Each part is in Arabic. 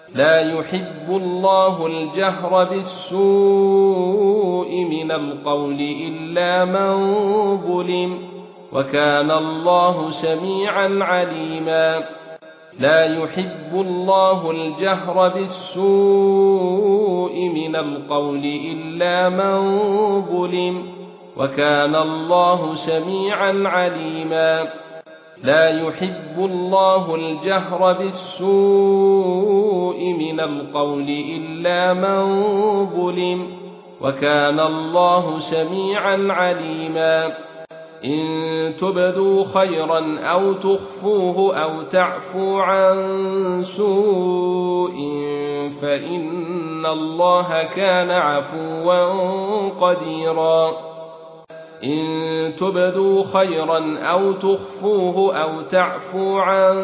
لا يحب الله الجهر بالسوء من القول إلا من ظلم وكان الله سميعا عليما لا يحب الله الجهر بالسوء من القول إلا من ظلم وكان الله سميعا عليما لا يحب الله الجهر بالسوء من القول إلا من ظلم وكان الله سميعا عليما إن تبدوا خيرا أو تخفوه أو تعفو عن سوء فإن الله كان عفوا قديرا إن تبدوا خيرا أو تخفوه أو تعفو عن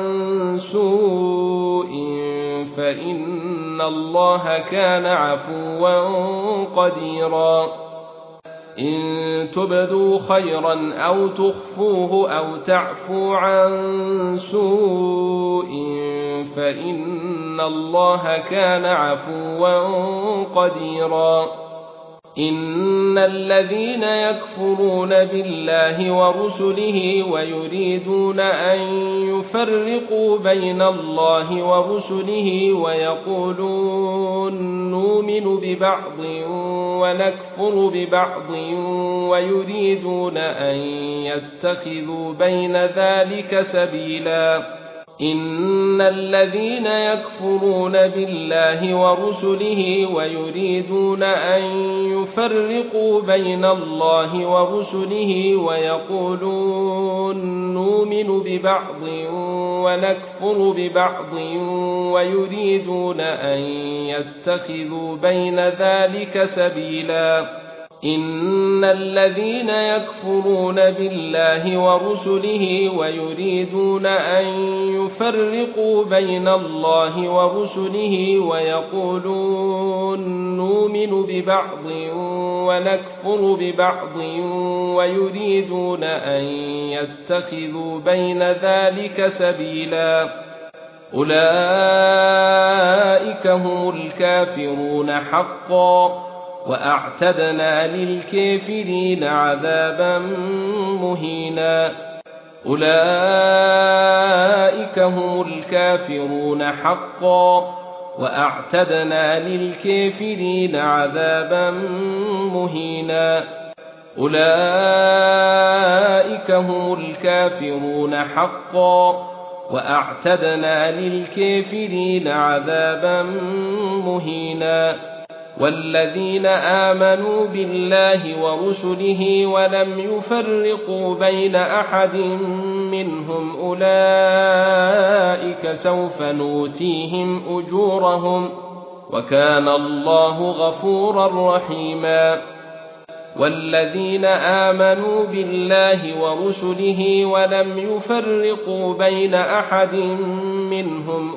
سوء فإن الله كان عفوا قديرا إن تبدوا خيرا أو تخفوه أو تعفو عن سوء فإن الله كان عفوا قديرا إن الذين يكفرون بالله ورسله ويريدون أن يفرقوا بين الله ورسله ويقولون نؤمن ببعض ونكفر ببعض ويريدون أن يتخذوا بين ذلك سبيلا إن الذين يكفرون بالله ورسله ويريدون أن يفرقوا بين الله ورسله ويقولون نؤمن ببعض ونكفر ببعض ويريدون أن يتخذوا بين ذلك سبيلا إن الذين يكفرون بالله ورسله ويريدون أن يفرقوا بين الله ورسله ويقولون نؤمن ببعض ونكفر ببعض ويريدون أن يتخذوا بين ذلك سبيلا أولئك هم الكافرون حقا وأعتدنا للكافرين عذابا مهينا أولئك هم الكافرون حقا وأعتدنا للكافرين عذابا مهينا أولئك هم الكافرون حقا وأعتدنا للكافرين عذابا مهينا والذين آمنوا بالله ورسله ولم يفرقوا بين أحد منهم أولئك سوف نؤتيهم أجورهم وكان الله غفورا رحيما والذين آمنوا بالله ورسله ولم يفرقوا بين أحد منهم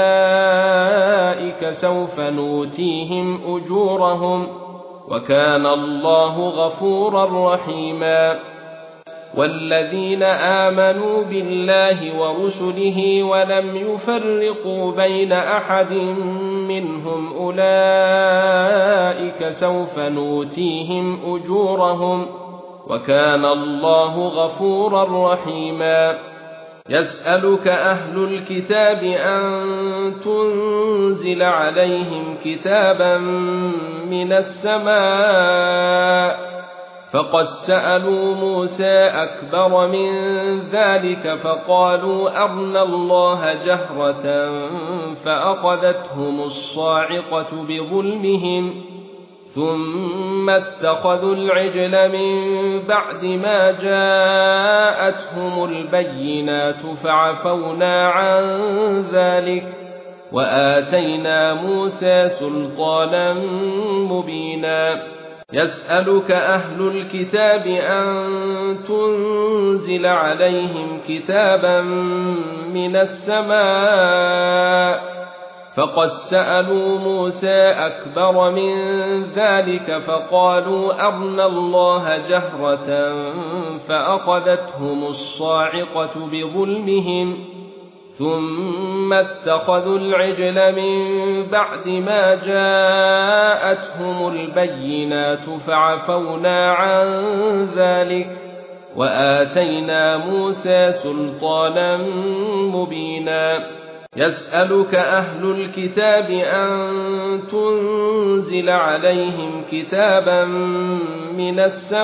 أولئك سوف نؤتيهم أجورهم وكان الله غفورا رحيما والذين آمنوا بالله ورسله ولم يفرقوا بين أحد منهم أولئك سوف نؤتيهم أجورهم وكان الله غفورا رحيما يسألك أهل الكتاب أن تنزل عليهم كتابا من السماء فقد سألوا موسى أكبر من ذلك فقالوا أرنا الله جهرة فأخذتهم الصاعقة بظلمهم ثم اتخذوا العجل من بعد ما جاءتهم البينات فعفونا عن ذلك وآتينا موسى سلطانا مبينا يسألك أهل الكتاب أن تنزل عليهم كتابا من السماء فقد سألوا موسى أكبر من ذلك فقالوا أرنا الله جهرة فأخذتهم الصاعقة بظلمهم ثم اتخذوا العجل من بعد ما جاءتهم البينات فعفونا عن ذلك وآتينا موسى سلطانا مبينا يسألك أهل الكتاب أن تنزل عليهم كتابا من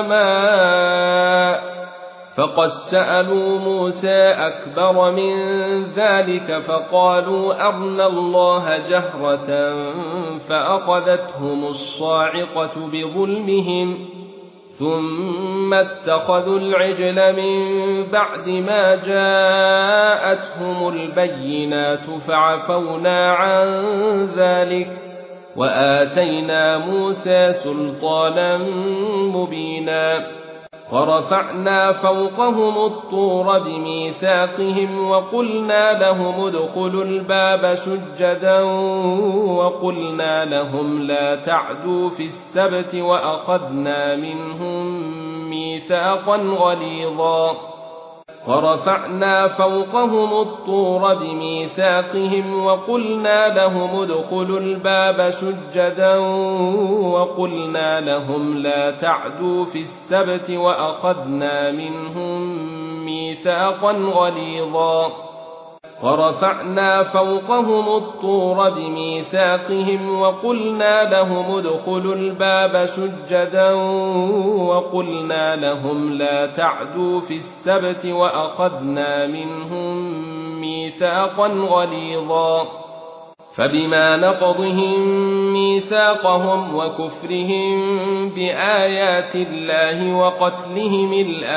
السماء فقد سألوا موسى أكبر من ذلك فقالوا أرنا الله جهرة فأخذتهم الصاعقة بظلمهم ثم اتخذوا العجل من بعد ما جاءتهم البينات فعفونا عن ذلك وآتينا موسى سلطانا مبينا ورفعنا فوقهم الطور بميثاقهم وقلنا لهم ادخلوا الباب سجدا وقلنا لهم لا تعدوا في السبت وأخذنا منهم ميثاقا غليظا ورفعنا فوقهم الطور بميثاقهم وقلنا لهم ادخلوا الباب سجدا وقلنا لهم لا تعدوا في السبت وأخذنا منهم ميثاقا غليظا ورفعنا فوقهم الطور بميثاقهم وقلنا لهم ادخلوا الباب سجدا وقلنا لهم لا تعدوا في السبت وأخذنا منهم ميثاقا غليظا فبما نقضهم ميثاقهم وكفرهم بآيات الله وقتلهم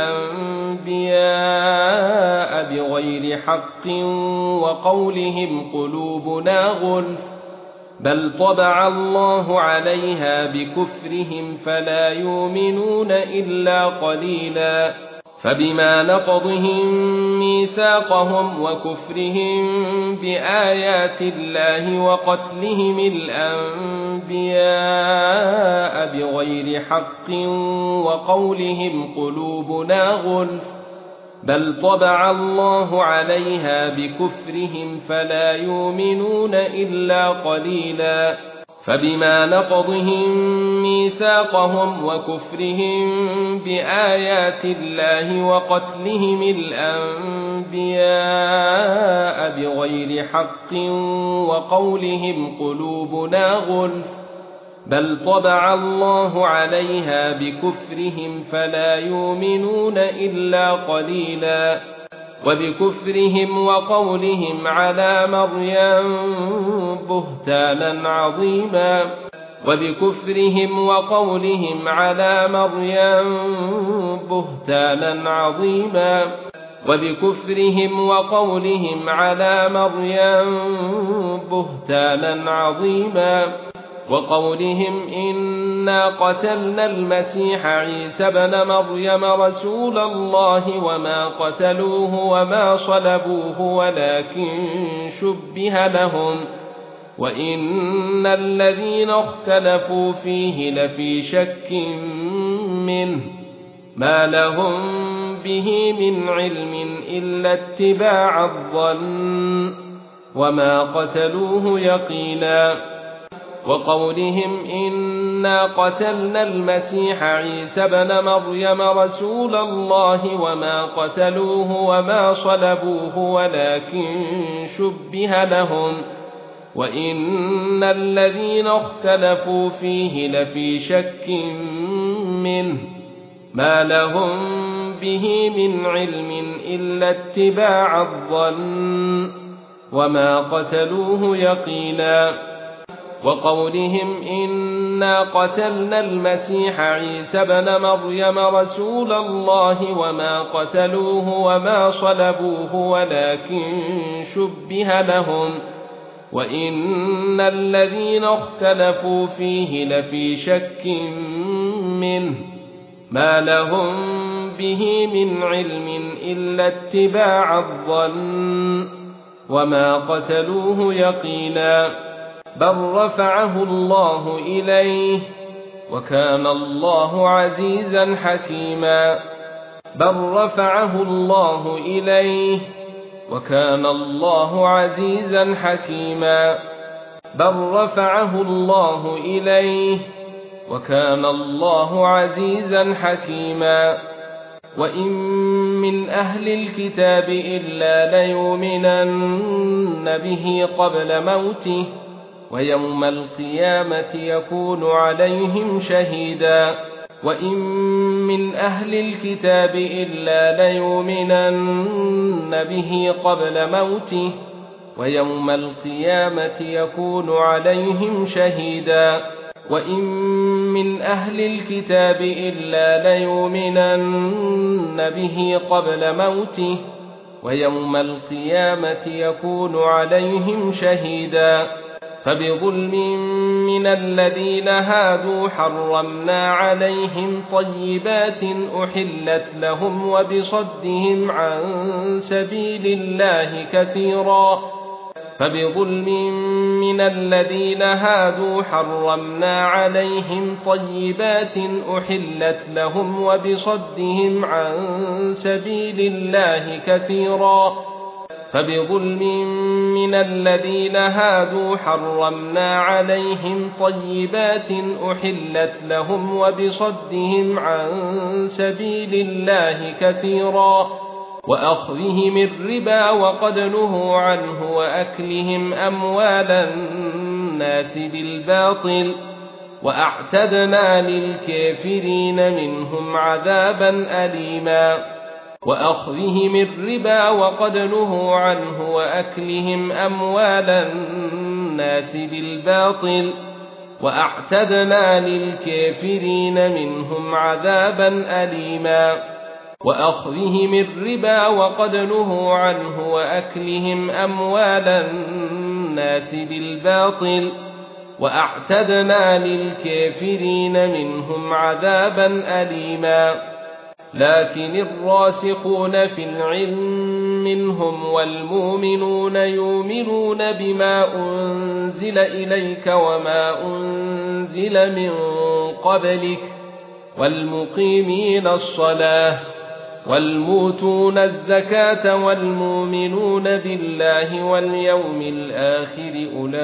الأنبياء بغير حق وقولهم قلوبنا غلف بل طبع الله عليها بكفرهم فلا يؤمنون إلا قليلا فبما نقضهم ميثاقهم وكفرهم بآيات الله وقتلهم الأنبياء بغير حق وقولهم قلوبنا غلف بل طبع الله عليها بكفرهم فلا يؤمنون إلا قليلا فبما نقضهم ميثاقهم وكفرهم بآيات الله وقتلهم الأنبياء بغير حق وقولهم قلوبنا غلف بل طبع الله عليها بكفرهم فلا يؤمنون إلا قليلا وبكفرهم وقولهم على مريم بهتانا عظيما وبكفرهم وقولهم على مريم بهتانا عظيما وبكفرهم وقولهم على مريم بهتانا عظيما وقولهم إنا قتلنا المسيح عيسى ابن مريم رسول الله وما قتلوه وما صلبوه ولكن شبه لهم وإن الذين اختلفوا فيه لفي شك منه ما لهم به من علم إلا اتباع الظن وما قتلوه يقينا وقولهم إنا قتلنا المسيح عيسى ابن مريم رسول الله وما قتلوه وما صلبوه ولكن شبه لهم وإن الذين اختلفوا فيه لفي شك منه ما لهم به من علم إلا اتباع الظن وما قتلوه يقينا وقولهم إنا قتلنا المسيح عيسى ابن مريم رسول الله وما قتلوه وما صلبوه ولكن شبه لهم وإن الذين اختلفوا فيه لفي شك منه ما لهم به من علم إلا اتباع الظن وما قتلوه يقينا بل رفعه الله إليه وكان الله عزيزا حكيما بل رفعه الله إليه وكان الله عزيزا حكيما بل رفعه الله إليه وكان الله عزيزا حكيما وإن من أهل الكتاب إلا ليؤمنن به قبل موته ويوم القيامة يكون عليهم شهيدا وإن من أهل الكتاب إلا ليؤمنن به قبل موته ويوم القيامة يكون عليهم شهيدا وإن من أهل الكتاب إلا ليؤمنن به قبل موته ويوم القيامة يكون عليهم شهيدا فبظلم من الذين هادوا حرمنا عليهم طيبات أحلت لهم وبصدهم عن سبيل الله كثيرا فبظلم من الذين هادوا حرمنا عليهم طيبات أحلت لهم وبصدهم عن سبيل الله كثيرا فبظلم من الذين هادوا حرمنا عليهم طيبات أحلت لهم وبصدهم عن سبيل الله كثيرا وأخذهم الربا وقد نهوا عنه وأكلهم أموال الناس بالباطل وأعتدنا للكافرين منهم عذابا أليما وأخذهم الربا وقد نهوا عنه وأكلهم أموال الناس بالباطل وأعتدنا للكافرين منهم عذابا أليما وأخذهم الربا وقد نهوا عنه وأكلهم أموال الناس بالباطل وأعتدنا للكافرين منهم عذابا أليما لكن الراسخون في العلم منهم والمؤمنون يؤمنون بما أنزل إليك وما أنزل من قبلك والمقيمين الصلاة والموتون الزكاة والمؤمنون بالله واليوم الآخر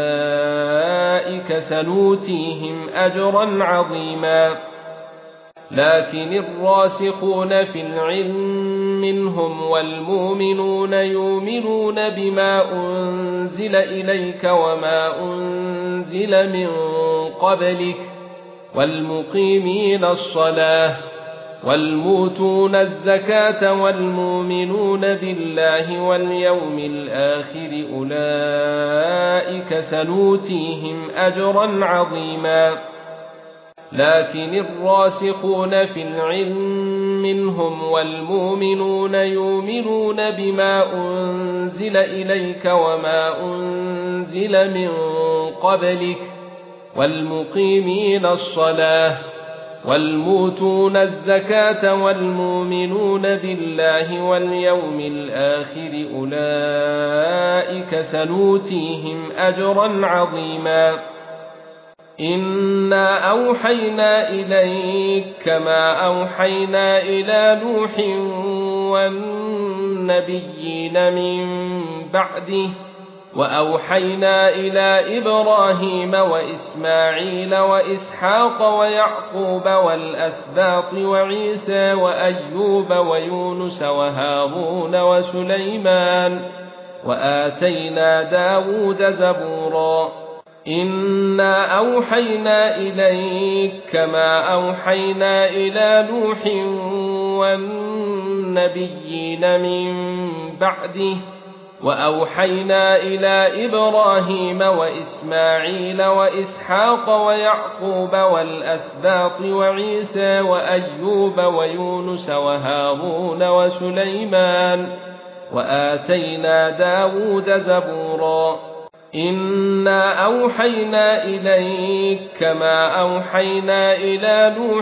أولئك سنؤتيهم أجرا عظيما لكن الراسخون في العلم منهم والمؤمنون يؤمنون بما أنزل إليك وما أنزل من قبلك والمقيمين الصلاة والموتون الزكاة والمؤمنون بالله واليوم الآخر أولئك سنؤتيهم أجرا عظيما لكن الراسخون في العلم منهم والمؤمنون يؤمنون بما أنزل إليك وما أنزل من قبلك والمقيمين الصلاة والموتون الزكاة والمؤمنون بالله واليوم الآخر أولئك سنؤتيهم أجرا عظيما إنا أوحينا إليك كما أوحينا إلى نوح والنبيين من بعده وأوحينا إلى إبراهيم وإسماعيل وإسحاق ويعقوب والأسباط وعيسى وأيوب ويونس وهارون وسليمان وآتينا داود زبورا إنا أوحينا إليك كما أوحينا إلى نوح والنبيين من بعده وأوحينا إلى إبراهيم وإسماعيل وإسحاق ويعقوب والأسباط وعيسى وأيوب ويونس وهارون وسليمان وآتينا داود زبورا إنا أوحينا إليك كما أوحينا إلى نوح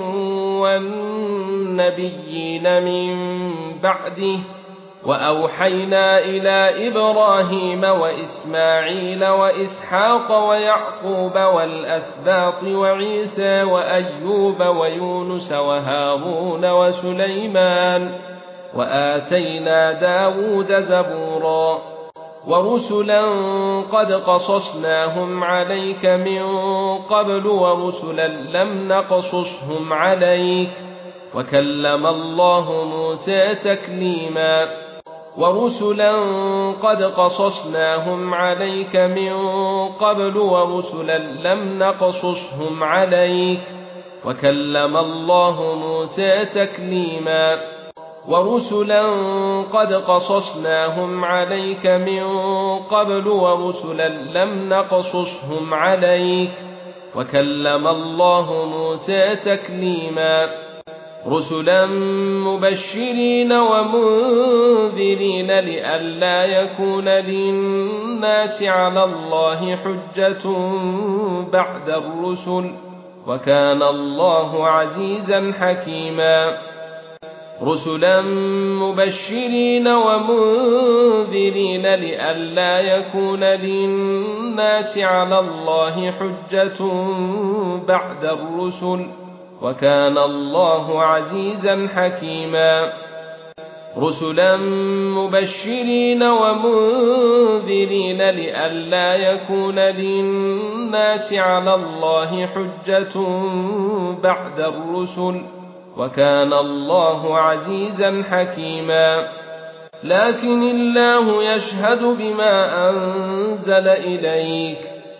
والنبيين من بعده وأوحينا إلى إبراهيم وإسماعيل وإسحاق ويعقوب والأسباط وعيسى وأيوب ويونس وهارون وسليمان وآتينا داود زبورا ورسلا قد قصصناهم عليك من قبل ورسلا لم نقصصهم عليك وكلم الله موسى تكليما ورسلا قد قصصناهم عليك من قبل ورسلا لم نقصصهم عليك وكلم الله موسى تكليما ورسلا قد قصصناهم عليك من قبل ورسلا لم نقصصهم عليك وكلم الله موسى تكليما رسلا مبشرين ومنذرين لئلا يكون للناس على الله حجة بعد الرسل وكان الله عزيزا حكيما رسلا مبشرين ومنذرين لئلا يكون للناس على الله حجة بعد الرسل وكان الله عزيزا حكيما رسلا مبشرين ومنذرين لئلا يكون للناس على الله حجة بعد الرسل وكان الله عزيزا حكيما لكن الله يشهد بما أنزل إليك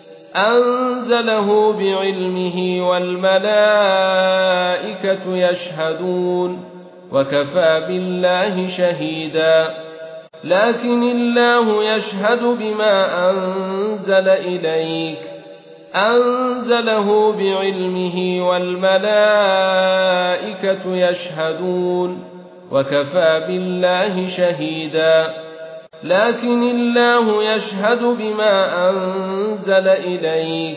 أنزله بعلمه والملائكة يشهدون وكفى بالله شهيدا لكن الله يشهد بما أنزل إليك أنزله بعلمه والملائكة يشهدون وكفى بالله شهيدا لكن الله يشهد بما أنزل إليك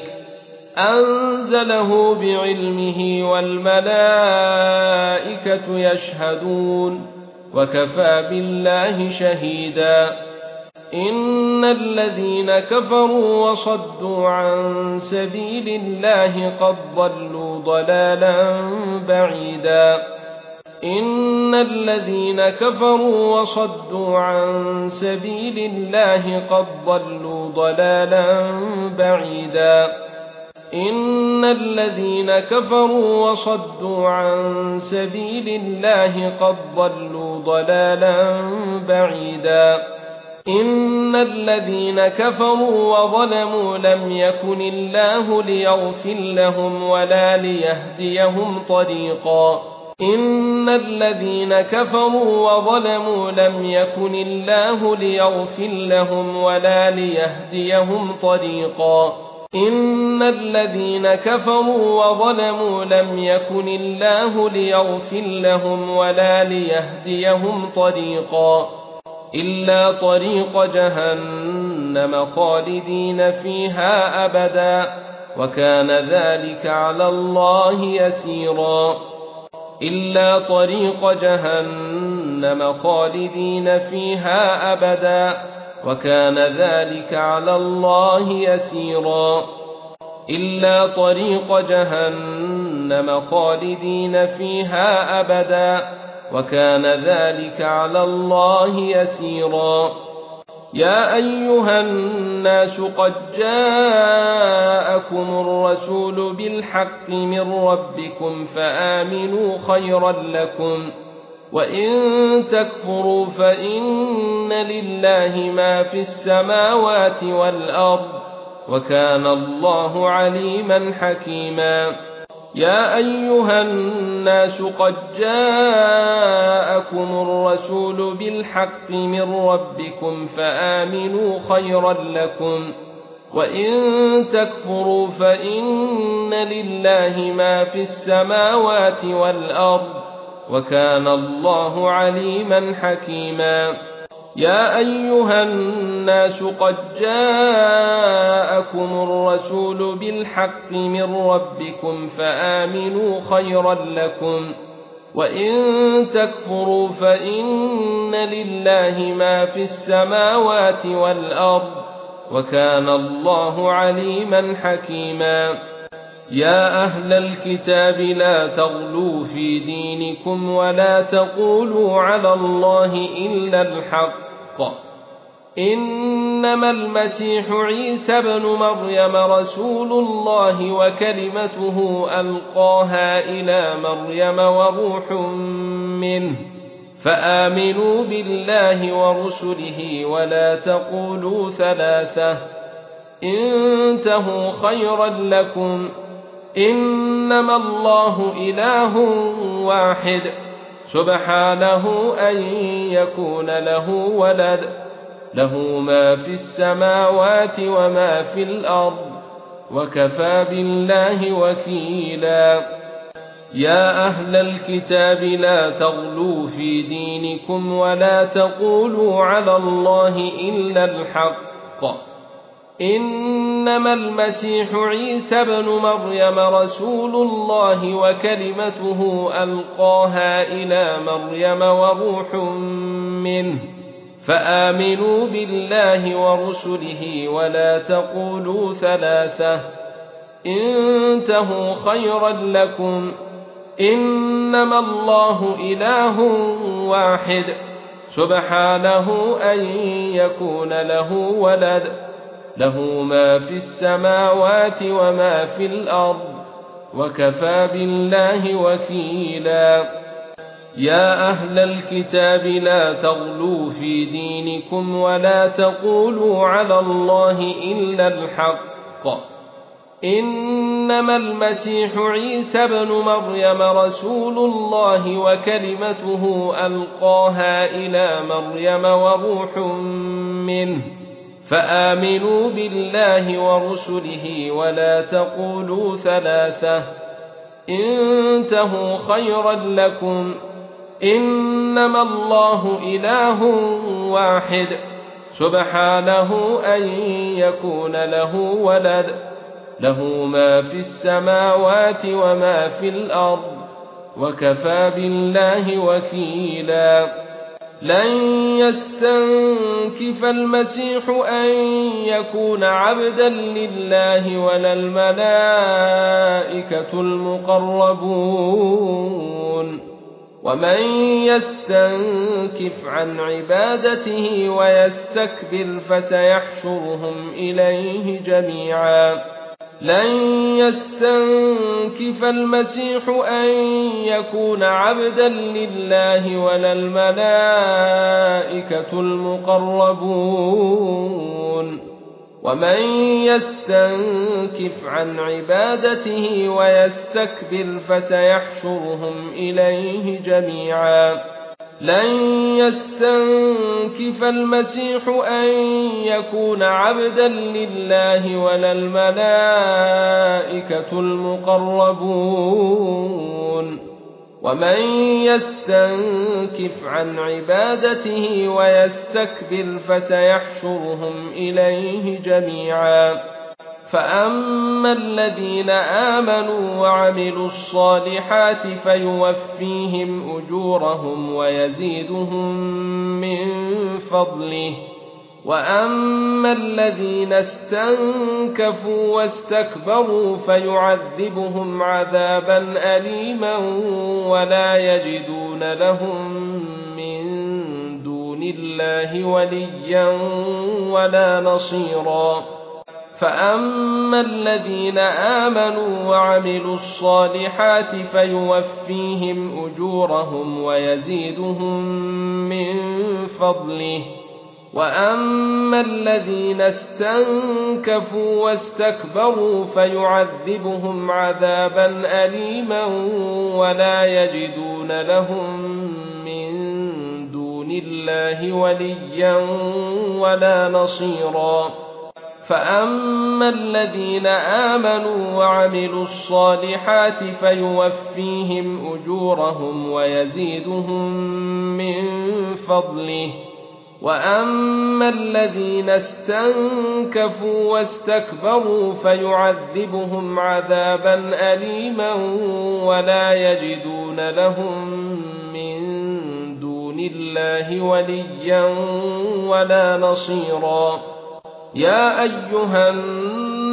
أنزله بعلمه والملائكة يشهدون وكفى بالله شهيدا إن الذين كفروا وصدوا عن سبيل الله قد ضلوا ضلالا بعيدا إن الذين كفروا وصدوا عن سبيل الله قد ضلوا ضلالا بعيدا إن الذين كفروا وصدوا عن سبيل الله قد ضلوا ضلالا بعيدا إن الذين كفروا وظلموا لم يكن الله ليغفر لهم ولا ليهديهم طريقا إن الذين كفروا وظلموا لم يكن الله ليغفر لهم ولا ليهديهم طريقا إن الذين كفروا وظلموا لم يكن الله ليغفر لهم ولا ليهديهم طريقا إلا طريق جهنم خالدين فيها أبدا وكان ذلك على الله يسيرا إلا طريق جهنم خالدين فيها أبدا وكان ذلك على الله يسيرا إلا طريق جهنم خالدين فيها أبدا وكان ذلك على الله يسيرا يا أيها الناس قد جاءكم الرسول بالحق من ربكم فآمنوا خيرا لكم وإن تكفروا فإن لله ما في السماوات والأرض وكان الله عليما حكيما يا أيها الناس قد جاءكم الرسول بالحق من ربكم فآمنوا خيرا لكم وإن تكفروا فإن لله ما في السماوات والأرض وكان الله عليما حكيما يا أيها الناس قد جاءكم الرسول بالحق من ربكم فآمنوا خيرا لكم وإن تكفروا فإن لله ما في السماوات والأرض وكان الله عليما حكيما يا أهل الكتاب لا تغلوا في دينكم ولا تقولوا على الله إلا الحق إنما المسيح عيسى بن مريم رسول الله وكلمته ألقاها إلى مريم وروح منه فآمنوا بالله ورسله ولا تقولوا ثلاثة انتهوا خيرا لكم إنما الله إله واحد سبحانه أن يكون له ولد له ما في السماوات وما في الأرض وكفى بالله وكيلا يا أهل الكتاب لا تغلوا في دينكم ولا تقولوا على الله إلا الحق إنما المسيح عيسى بن مريم رسول الله وكلمته ألقاها إلى مريم وروح منه فآمنوا بالله ورسله ولا تقولوا ثلاثة انتهوا خيرا لكم إنما الله إله واحد سبحانه أن يكون له ولد له ما في السماوات وما في الأرض وكفى بالله وكيلا يا أهل الكتاب لا تغلوا في دينكم ولا تقولوا على الله إلا الحق إنما المسيح عيسى بن مريم رسول الله وكلمته ألقاها إلى مريم وروح منه فآمنوا بالله ورسله ولا تقولوا ثلاثة انتهوا خيرا لكم إنما الله إله واحد سبحانه أن يكون له ولد له ما في السماوات وما في الأرض وكفى بالله وكيلا لن يستنكف المسيح أن يكون عبدا لله ولا الملائكة المقربون ومن يستنكف عن عبادته ويستكبر فسيحشرهم إليه جميعا لن يستنكف المسيح أن يكون عبدا لله ولا الملائكة المقربون ومن يستنكف عن عبادته ويستكبر فسيحشرهم إليه جميعا لن يستنكف المسيح أن يكون عبدا لله ولا الملائكة المقربون ومن يستنكف عن عبادته ويستكبر فسيحشرهم إليه جميعا فأما الذين آمنوا وعملوا الصالحات فيوفيهم أجورهم ويزيدهم من فضله وأما الذين استنكفوا واستكبروا فيعذبهم عذابا أليما ولا يجدون لهم من دون الله وليا ولا نصيرا فأما الذين آمنوا وعملوا الصالحات فيوفيهم أجورهم ويزيدهم من فضله وأما الذين استنكفوا واستكبروا فيعذبهم عذابا أليما ولا يجدون لهم من دون الله وليا ولا نصيرا فأما الذين آمنوا وعملوا الصالحات فيوفيهم أجورهم ويزيدهم من فضله وأما الذين استنكفوا واستكبروا فيعذبهم عذابا أليما ولا يجدون لهم من دون الله وليا ولا نصيرا يا أيها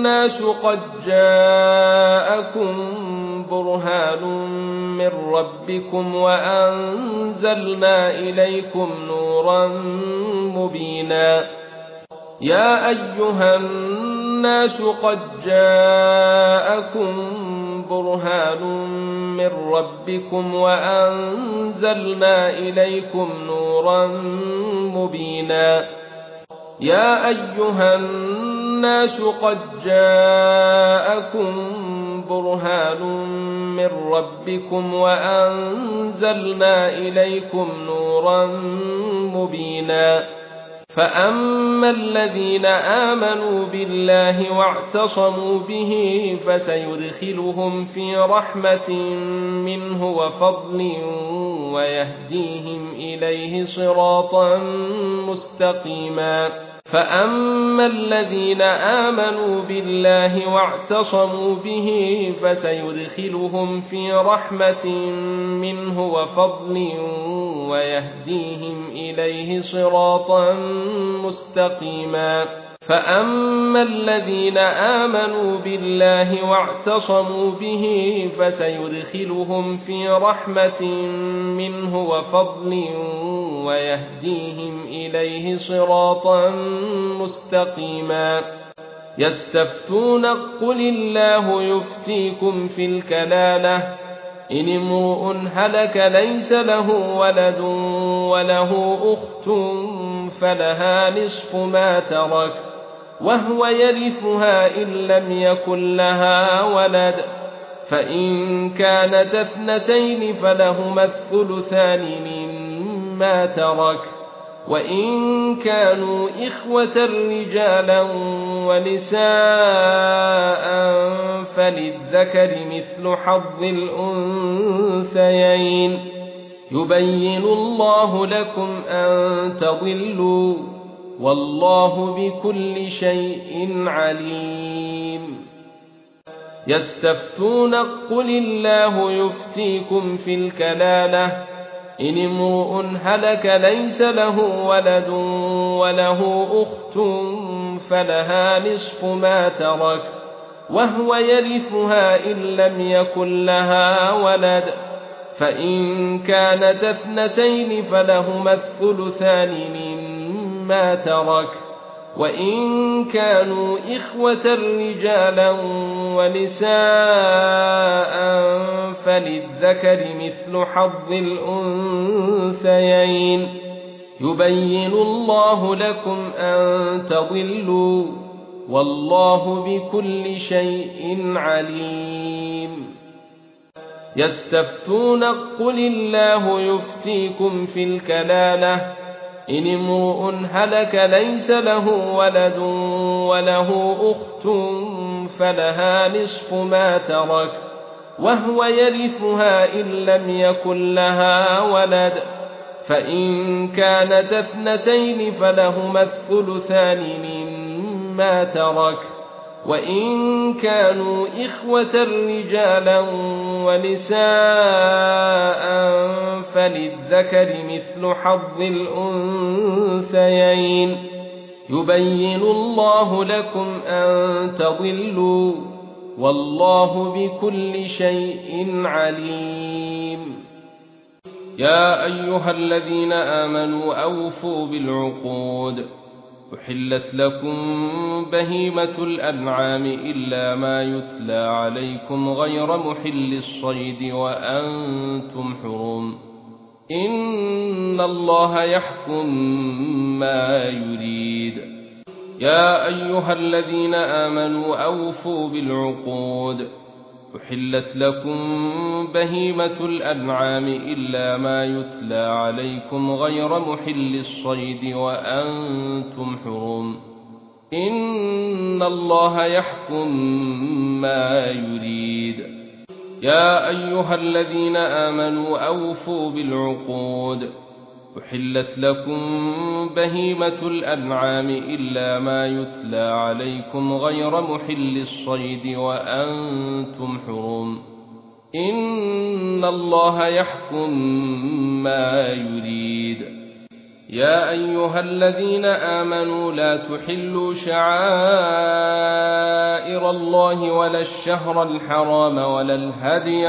الناس قد جاءكم برهان من ربكم وأنزلنا إليكم نورا مبينا يا أيها الناس قد جاءكم برهان من ربكم وأنزلنا إليكم نورا مبينا يا أيها الناس قد جاءكم برهان من ربكم وأنزلنا إليكم نورا مبينا فأما الذين آمنوا بالله واعتصموا به فسيدخلهم في رحمة منه وفضل ويهديهم إليه صراطا مستقيما فأما الذين آمنوا بالله واعتصموا به فسيدخلهم في رحمة منه وفضل ويهديهم إليه صراطا مستقيما فأما الذين آمنوا بالله واعتصموا به فسيدخلهم في رحمة منه وفضل ويهديهم إليه صراطا مستقيما يستفتون قل الله يفتيكم في الكلالة إن امرؤ هلك ليس له ولد وله أخت فلها نصف ما ترك وهو يرثها إن لم يكن لها ولد فإن كانت اثنتين فلهما الثلثان مما ترك وإن كانوا إخوة رجالا ونساء فللذكر مثل حظ الأنثيين يبين الله لكم أن تضلوا والله بكل شيء عليم يستفتون قل الله يفتيكم في الكلالة إن امرؤ هلك ليس له ولد وله أخت فلها نصف ما ترك وهو يرثها إن لم يكن لها ولد فإن كانت اثنتين فلهما الثلثان مما ترك وإن كانوا إخوة رجالا ونساء فللذكر مثل حظ الأنثيين يبين الله لكم أن تضلوا والله بكل شيء عليم يستفتون قل الله يفتيكم في الكلالة إن امرؤ هلك ليس له ولد وله أخت فلها نصف ما ترك وهو يرثها إن لم يكن لها ولد فإن كانت اثنتين فلهما الثلثان مما ترك وإن كانوا إخوة رجالا ونساء فللذكر مثل حظ الأنثيين يبين الله لكم أن تضلوا والله بكل شيء عليم يا أيها الذين آمنوا أوفوا بالعقود أحلت لكم بهيمة الأنعام إلا ما يتلى عليكم غير محل الصيد وأنتم حرم إن الله يحكم ما يريد يا أيها الذين آمنوا أوفوا بالعقود أحلت لكم بهيمة الأنعام إلا ما يتلى عليكم غير محل الصيد وأنتم حرم إن الله يحكم ما يريد يا أيها الذين آمنوا أوفوا بالعقود أحلت لكم بهيمة الأنعام إلا ما يتلى عليكم غير محل الصيد وأنتم حرم إن الله يحكم ما يريد يا أيها الذين آمنوا لا تحلوا شعائر الله ولا الشهر الحرام ولا الهدي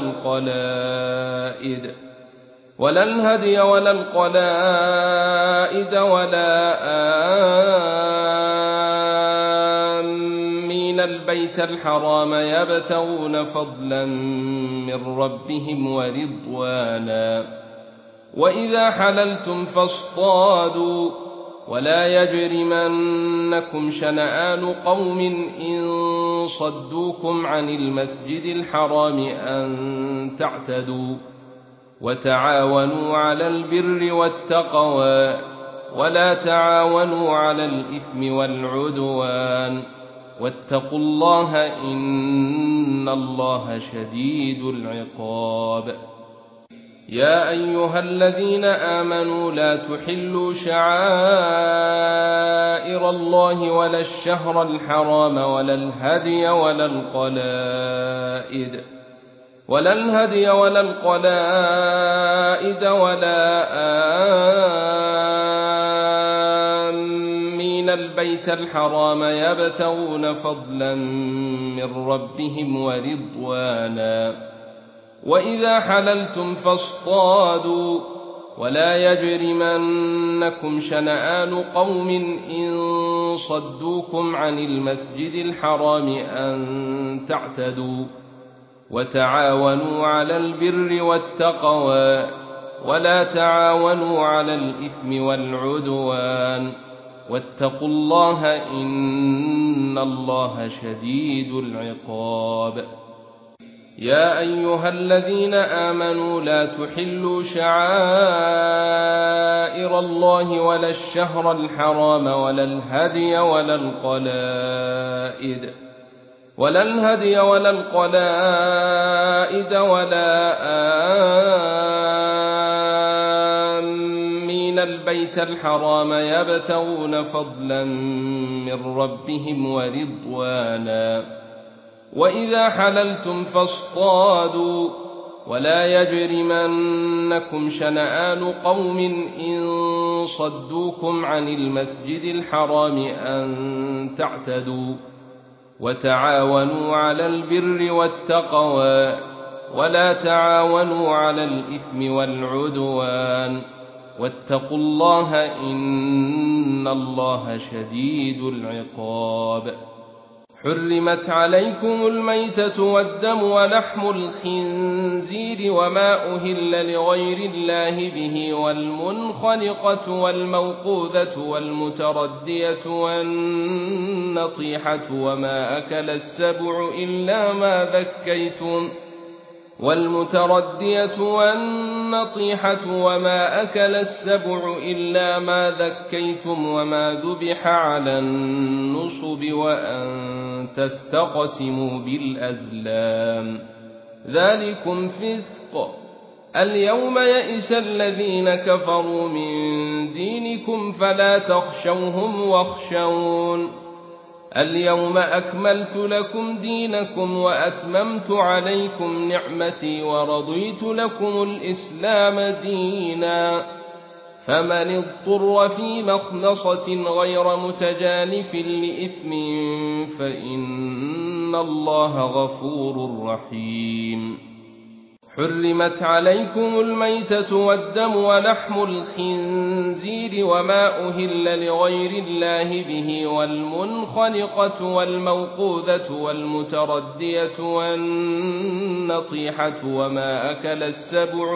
ولا القلائد ولا آمين البيت الحرام يبتغون فضلا من ربهم ورضوانا وإذا حللتم فاصطادوا ولا يجرمنكم شنآن قوم إن صدوكم عن المسجد الحرام أن تعتدوا وتعاونوا على البر والتقوى ولا تعاونوا على الإثم والعدوان واتقوا الله إن الله شديد العقاب. يا أيها الذين آمنوا لا تحلوا شعائر الله ولا الشهر الحرام ولا الهدي ولا القلائد ولا آمين البيت الحرام يبتغون فضلا من ربهم ورضوانا وإذا حللتم فاصطادوا ولا يجرمنكم شنآن قوم إن صدوكم عن المسجد الحرام أن تعتدوا وتعاونوا على البر والتقوى ولا تعاونوا على الإثم والعدوان واتقوا الله إن الله شديد العقاب. يا أيها الذين آمنوا لا تحلوا شعائر الله ولا الشهر الحرام ولا الهدي ولا القلائد ولا آمين البيت الحرام يبتغون فضلا من ربهم ورضوانا وإذا حللتم فاصطادوا ولا يجرمنكم شنآن قوم إن صدوكم عن المسجد الحرام أن تعتدوا وتعاونوا على البر والتقوى ولا تعاونوا على الإثم والعدوان واتقوا الله إن الله شديد العقاب. حرمت عليكم الميتة والدم ولحم الخنزير وما أهل لغير الله به والمنخنقة والموقوذة والمتردية والنطيحة وما أكل السبع إلا ما ذكيتم وما ذبح على النصب وأن تستقسموا بالأزلام ذلكم فسق. اليوم يئس الذين كفروا من دينكم فلا تخشوهم واخشون. اليوم أكملت لكم دينكم وأتممت عليكم نعمتي ورضيت لكم الإسلام دينا فمن اضطر في مخنصة غير متجانف لإثم فإن الله غفور رحيم. حرمت عليكم الميتة والدم ولحم الخنزير وما أهل لغير الله به والمنخنقة والموقوذة والمتردية والنطيحة وما أكل السبع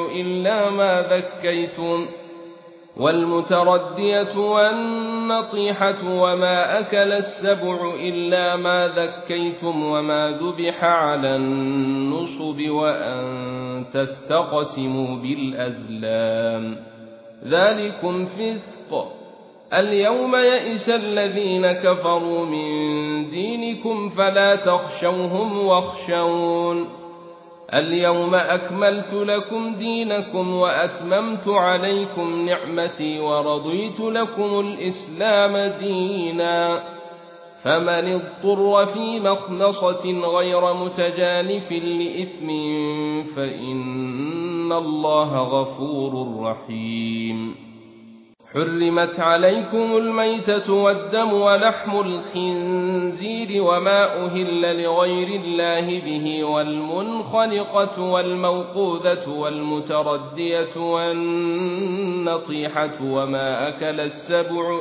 إلا ما ذكيتم وما ذبح على النصب وأن تستقسموا بالأزلام ذلكم فسق. اليوم يئس الذين كفروا من دينكم فلا تخشوهم واخشون. اليوم أكملت لكم دينكم وأتممت عليكم نعمتي ورضيت لكم الإسلام دينا فمن اضطر في مخنصة غير متجانف لإثم فإن الله غفور رحيم. حرمت عليكم الميتة والدم ولحم الخنزير وما أهل لغير الله به والمنخنقة والموقوذة والمتردية والنطيحة وما أكل السبع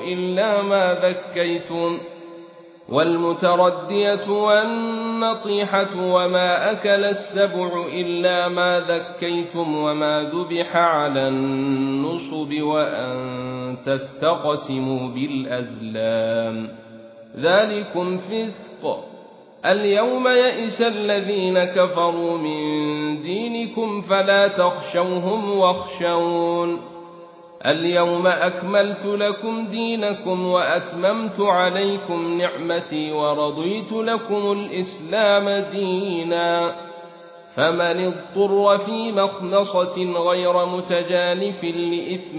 إلا ما ذكيتم وما ذبح على النصب وأن تستقسموا بالأزلام ذلكم فسق. اليوم يئس الذين كفروا من دينكم فلا تخشوهم واخشون. اليوم أكملت لكم دينكم وأتممت عليكم نعمتي ورضيت لكم الإسلام دينا. فمن اضطر في مخنصة غير متجانف لإثم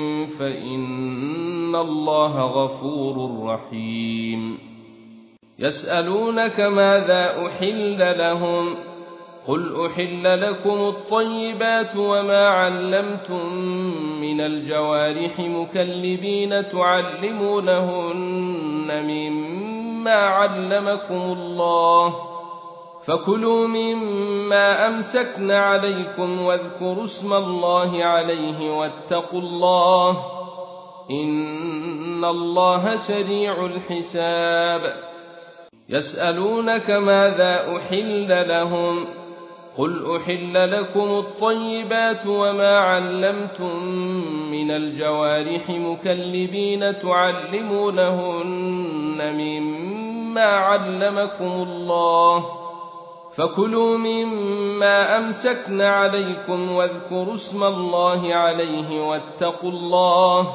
فإن الله غفور رحيم. يسألونك ماذا أحل لهم قل أحل لكم الطيبات وما علمتم من الجوارح مكلبين تعلمونهن مما علمكم الله فكلوا مما أمسكن عليكم واذكروا اسم الله عليه واتقوا الله إن الله سريع الحساب. يسألونك ماذا أحل لهم قل أحل لكم الطيبات وما علمتم من الجوارح مكلبين تعلمونهن مما علمكم الله فكلوا مما أمسكن عليكم واذكروا اسم الله عليه واتقوا الله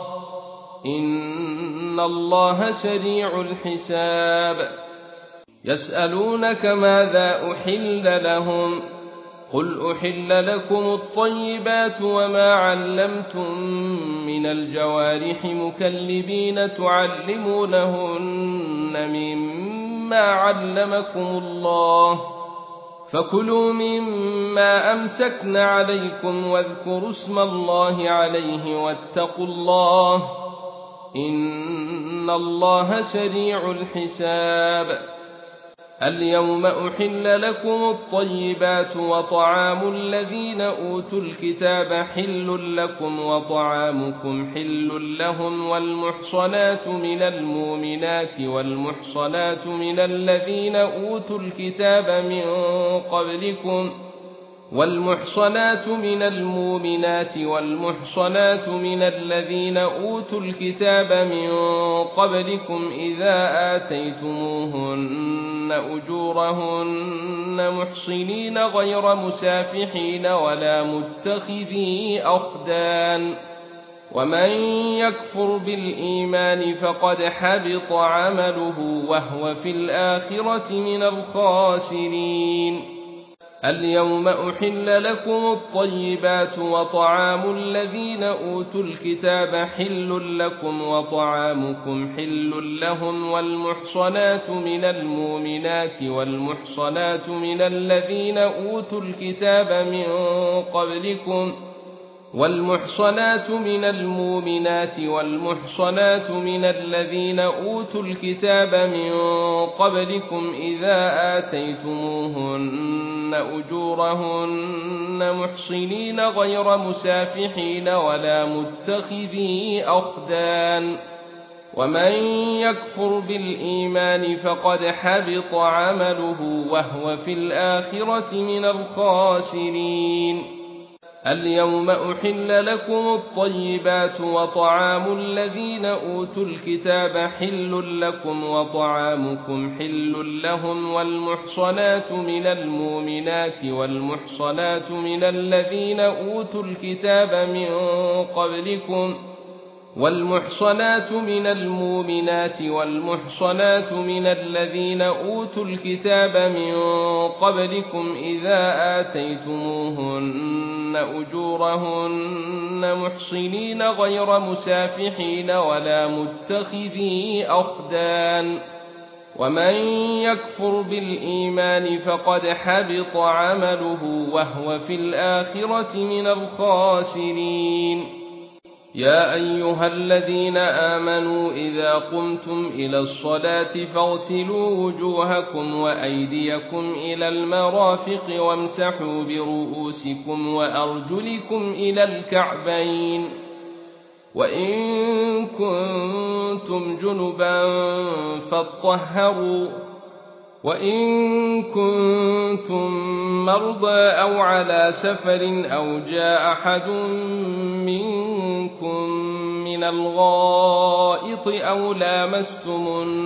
إن الله سريع الحساب. يسألونك ماذا أحل لهم قل أحل لكم الطيبات وما علمتم من الجوارح مكلبين تعلمونهن مما علمكم الله فكلوا مما أمسكن عليكم واذكروا اسم الله عليه واتقوا الله إن الله سريع الحساب. اليوم أحل لكم الطيبات وطعام الذين أوتوا الكتاب حل لكم وطعامكم حل لهم والمحصنات من المؤمنات والمحصنات من الذين أوتوا الكتاب من قبلكم والمحصنات من المؤمنات والمحصنات من الذين أوتوا الكتاب من قبلكم إذا آتيتموهن أجورهن محصنين غير مسافحين ولا متخذي أخدان ومن يكفر بالإيمان فقد حبط عمله وهو في الآخرة من الخاسرين. اليوم أحل لكم الطيبات وطعام الذين أوتوا الكتاب حل لكم وطعامكم حل لهم والمحصنات من المؤمنات والمحصنات من الذين أوتوا الكتاب من قبلكم والمحصنات من المؤمنات والمحصنات من الذين أوتوا الكتاب من قبلكم إذا آتيتموهن أجورهن محصنين غير مسافحين ولا متخذي أخدان ومن يكفر بالإيمان فقد حبط عمله وهو في الآخرة من الخاسرين. اليوم أحل لكم الطيبات وطعام الذين أوتوا الكتاب حل لكم وطعامكم حل لهم والمحصنات من المؤمنات والمحصنات من الذين أوتوا الكتاب من قبلكم والمحصنات من المؤمنات والمحصنات من الذين أوتوا الكتاب من قبلكم إذا آتيتموهن أجورهن محصنين غير مسافحين ولا متخذي أخدان ومن يكفر بالإيمان فقد حبط عمله وهو في الآخرة من الخاسرين. يا أيها الذين آمنوا إذا قمتم إلى الصلاة فاغسلوا وجوهكم وأيديكم إلى المرافق وامسحوا برؤوسكم وأرجلكم إلى الكعبين وإن كنتم جنبا فاطهروا وإن كنتم مرضى أو على سفر أو جاء أحد منكم من الغائط أو لامستم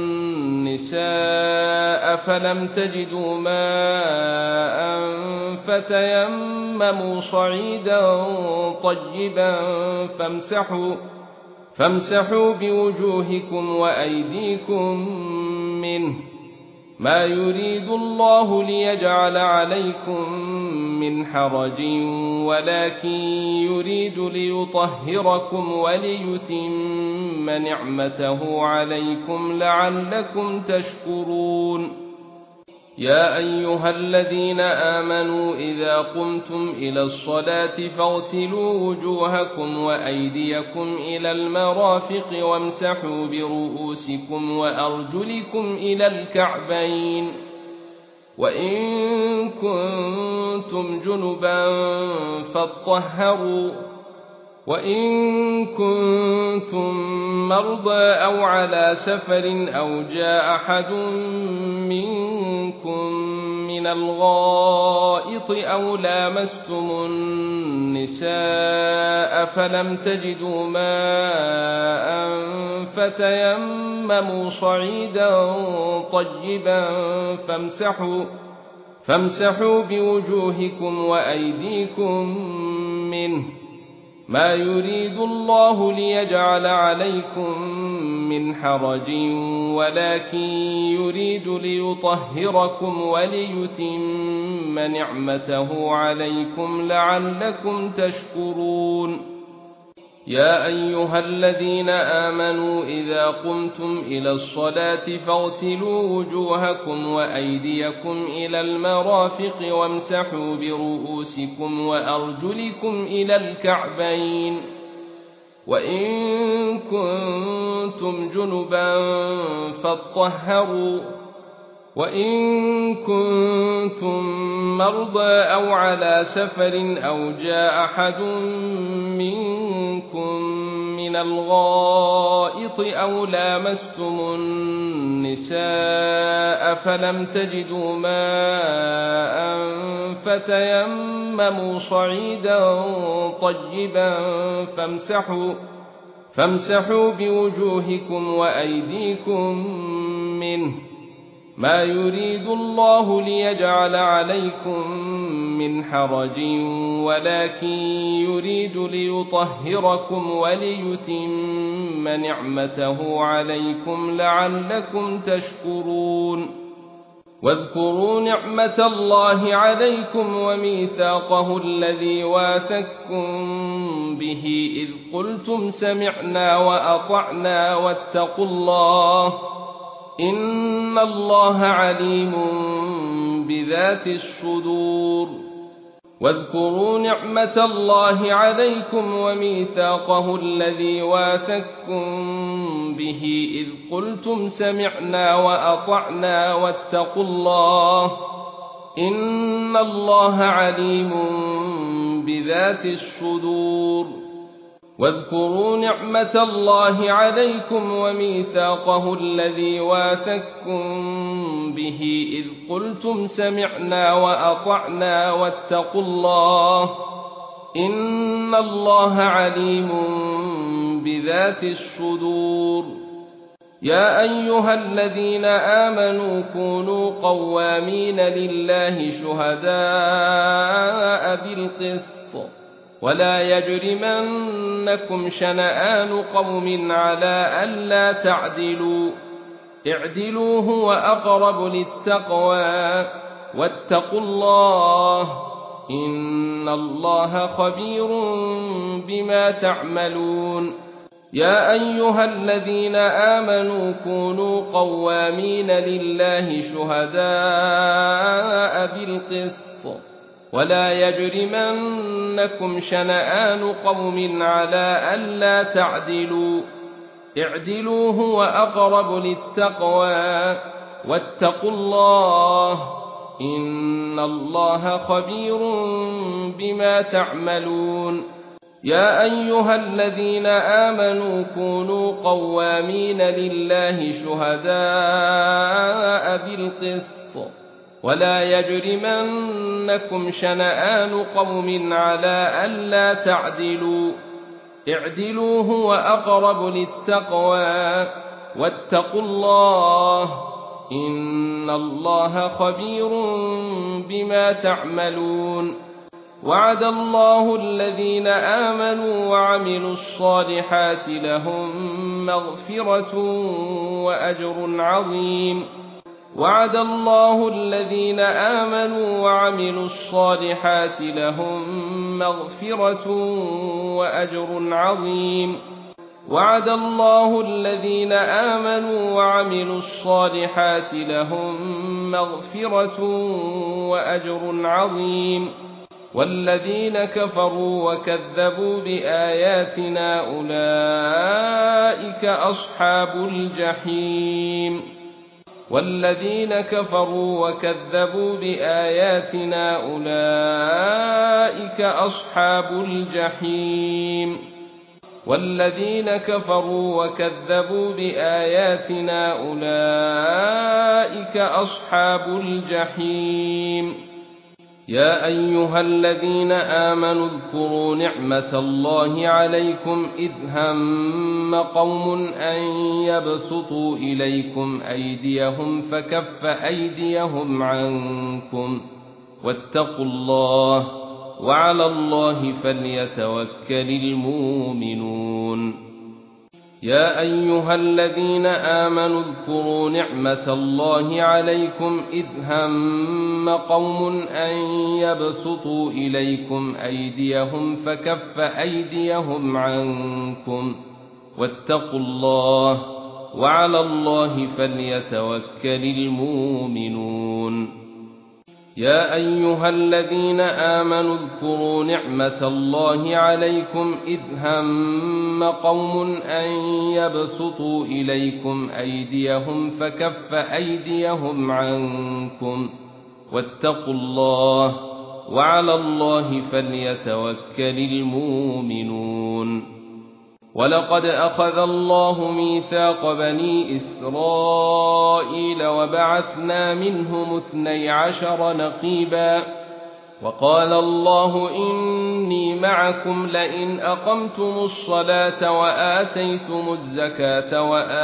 النساء فلم تجدوا ماء فتيمموا صعيدا طيبا فامسحوا بوجوهكم وأيديكم منه ما يريد الله ليجعل عليكم من حرج ولكن يريد ليطهركم وليتم نعمته عليكم لعلكم تشكرون يا أيها الذين آمنوا إذا قمتم إلى الصلاة فاغسلوا وجوهكم وأيديكم إلى المرافق وامسحوا برؤوسكم وأرجلكم إلى الكعبين وإن كنتم جنبا فاطهروا وإن كنتم مرضى أو على سفر أو جاء أحد منكم من الغائط أو لامستم النساء فلم تجدوا ماء فتيمموا صعيدا طيبا فامسحوا بوجوهكم وأيديكم منه ما يريد الله ليجعل عليكم من حرج ولكن يريد ليطهركم وليتم نعمته عليكم لعلكم تشكرون يا أيها الذين آمنوا إذا قمتم إلى الصلاة فاغسلوا وجوهكم وأيديكم إلى المرافق وامسحوا برؤوسكم وأرجلكم إلى الكعبين وإن كنتم جنبا فاطهروا وإن كنتم مرضى أو على سفر أو جاء أحد منكم من الغائط أو لامستم النساء فلم تجدوا ماء فتيمموا صعيدا طيبا فامسحوا بوجوهكم وأيديكم منه ما يريد الله ليجعل عليكم من حرج ولكن يريد ليطهركم وليتم نعمته عليكم لعلكم تشكرون واذكروا نعمة الله عليكم وميثاقه الذي واثقكم به إذ قلتم سمعنا وأطعنا واتقوا الله إن الله عليم بذات الصدور واذكروا نعمة الله عليكم وميثاقه الذي واثقكم به إذ قلتم سمعنا وأطعنا واتقوا الله إن الله عليم بذات الصدور واذكروا نعمة الله عليكم وميثاقه الذي واثقكم به إذ قلتم سمعنا وأطعنا واتقوا الله إن الله عليم بذات الصدور يا أيها الذين آمنوا كونوا قوامين لله شهداء بالقسط ولا يجرمنكم شنآن قوم على ألا تعدلوا اعدلوا هو أقرب للتقوى واتقوا الله إن الله خبير بما تعملون يا أيها الذين آمنوا كونوا قوامين لله شهداء بالقسط ولا يجرمنكم شنآن قوم على ألا تعدلوا اعدلوا هو أقرب للتقوى واتقوا الله إن الله خبير بما تعملون يا أيها الذين آمنوا كونوا قوامين لله شهداء بالقسط ولا يجرمنكم شنآن قوم على ألا تعدلوا اعدلوا هو أقرب للتقوى واتقوا الله إن الله خبير بما تعملون وعد الله الذين آمنوا وعملوا الصالحات لهم مغفرة وأجر عظيم وعد الله الذين آمنوا وعملوا الصالحات لهم مغفرة وأجر عظيم وعد الله الذين آمنوا وعملوا الصالحات لهم مغفرة وأجر عظيم والذين كفروا وكذبوا بآياتنا أولئك أصحاب الجحيم والذين كفروا وكذبوا بآياتنا أولئك أصحاب الجحيم والذين كفروا وكذبوا بآياتنا أولئك أصحاب الجحيم يا أيها الذين آمنوا اذكروا نعمة الله عليكم إذ هم قوم أن يبسطوا إليكم أيديهم فكف أيديهم عنكم واتقوا الله وعلى الله فليتوكل المؤمنون يا أيها الذين آمنوا اذكروا نعمة الله عليكم إذ هم قوم أن يبسطوا إليكم أيديهم فكف أيديهم عنكم واتقوا الله وعلى الله فليتوكل المؤمنون يا أيها الذين آمنوا اذكروا نعمة الله عليكم إذ هم قوم أن يبسطوا إليكم أيديهم فكف أيديهم عنكم واتقوا الله وعلى الله فليتوكل المؤمنون ولقد أخذ الله ميثاق بني إسرائيل وبعثنا منهم 12 نقيبا وقال الله إني معكم لئن أقمتم الصلاة وآتيتم الزكاة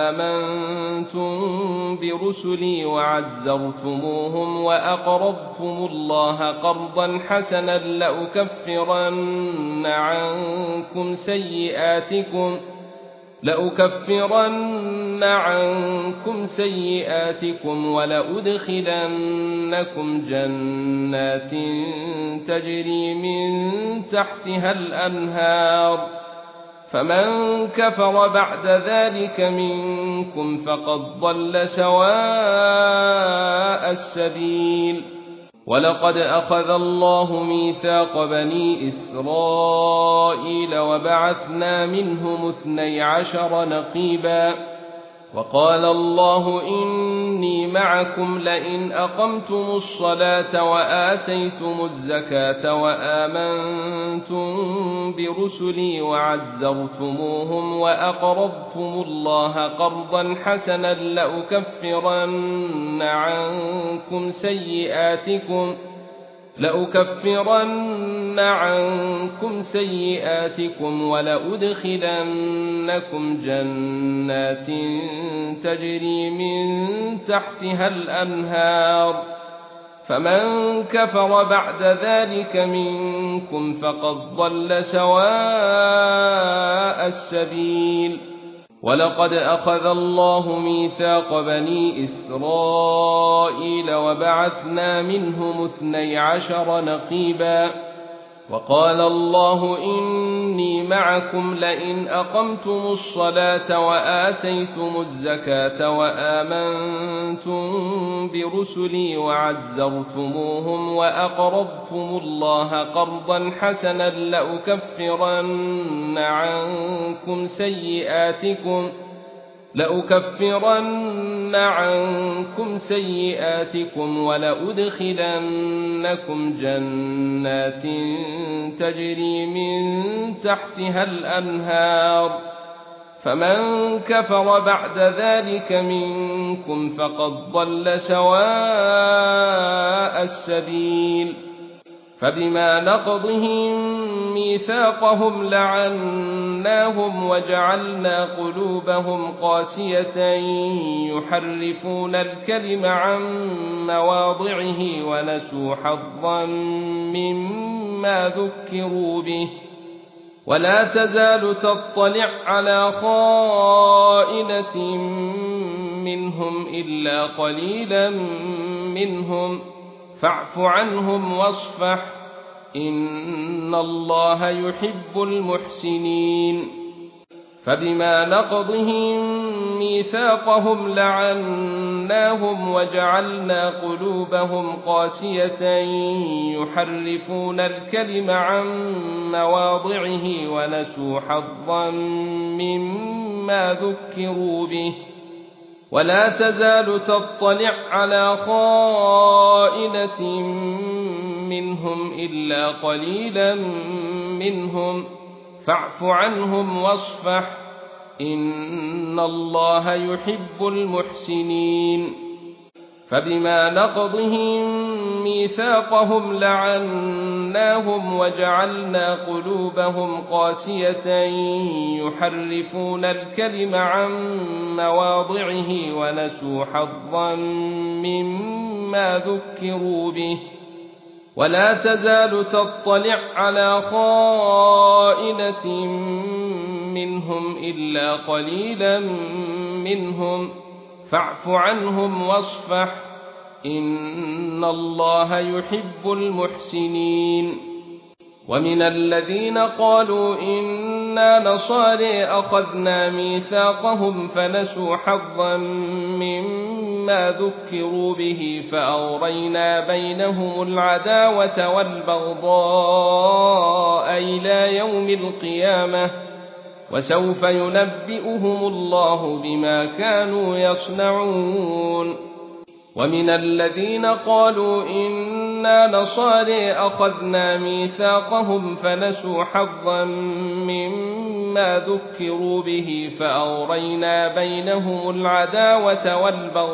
وآمنتم برسلي وعزرتموهم وأقرضتم الله قرضا حسنا لأكفرن عنكم سيئاتكم ولأدخلنكم جنات تجري من تحتها الأنهار فمن كفر بعد ذلك منكم فقد ضل سواء السبيل ولقد أخذ الله ميثاق بني إسرائيل وبعثنا منهم 12 نقيبا وقال الله إني معكم لئن أقمتم الصلاة وآتيتم الزكاة وآمنتم برسلي وعزرتموهم وأقرضتم الله قرضا حسنا لأكفرن عنكم سيئاتكم ولأدخلنكم جنات تجري من تحتها الأنهار فمن كفر بعد ذلك منكم فقد ضل سواء السبيل ولقد أخذ الله ميثاق بني إسرائيل وبعثنا منهم 12 نقيبا وقال الله إني معكم لئن أقمتم الصلاة وآتيتم الزكاة وآمنتم برسلي وعزرتموهم وأقرضتم الله قرضا حسنا لأكفرن عنكم سيئاتكم ولأدخلنكم جنات تجري من تحتها الأنهار فمن كفر بعد ذلك منكم فقد ضل سواء السبيل فبما نقضهم ميثاقهم لعناهم وجعلنا قلوبهم قاسية يحرفون الكلم عن مواضعه ونسوا حظا مما ذكروا به ولا تزال تطلع على خائنة منهم إلا قليلا منهم فاعف عنهم واصفح إن الله يحب المحسنين فبما نقضهم ميثاقهم لعناهم وجعلنا قلوبهم قاسية يحرفون الكلم عن مواضعه ونسوا حظا مما ذكروا به ولا تزال تطلع على خائنة منهم إلا قليلا منهم فاعف عنهم واصفح إن الله يحب المحسنين فبما نقضهم ميثاقهم لعناهم وجعلنا قلوبهم قاسية يحرفون الكلم عن مواضعه ونسوا حظا مما ذكروا به ولا تزال تطلع على خائنة منهم إلا قليلا منهم فاعف عنهم واصفح إن الله يحب المحسنين ومن الذين قالوا إنا نصارى أخذنا ميثاقهم فنسوا حظا مما ذكروا به فأغرينا بينهم العداوة والبغضاء إلى يوم القيامة وسوف ينبئهم الله بما كانوا يصنعون ومن الذين قالوا إنا نصارى أخذنا ميثاقهم فنسوا حظا مما ذكروا به فأغرينا بينهم العداوة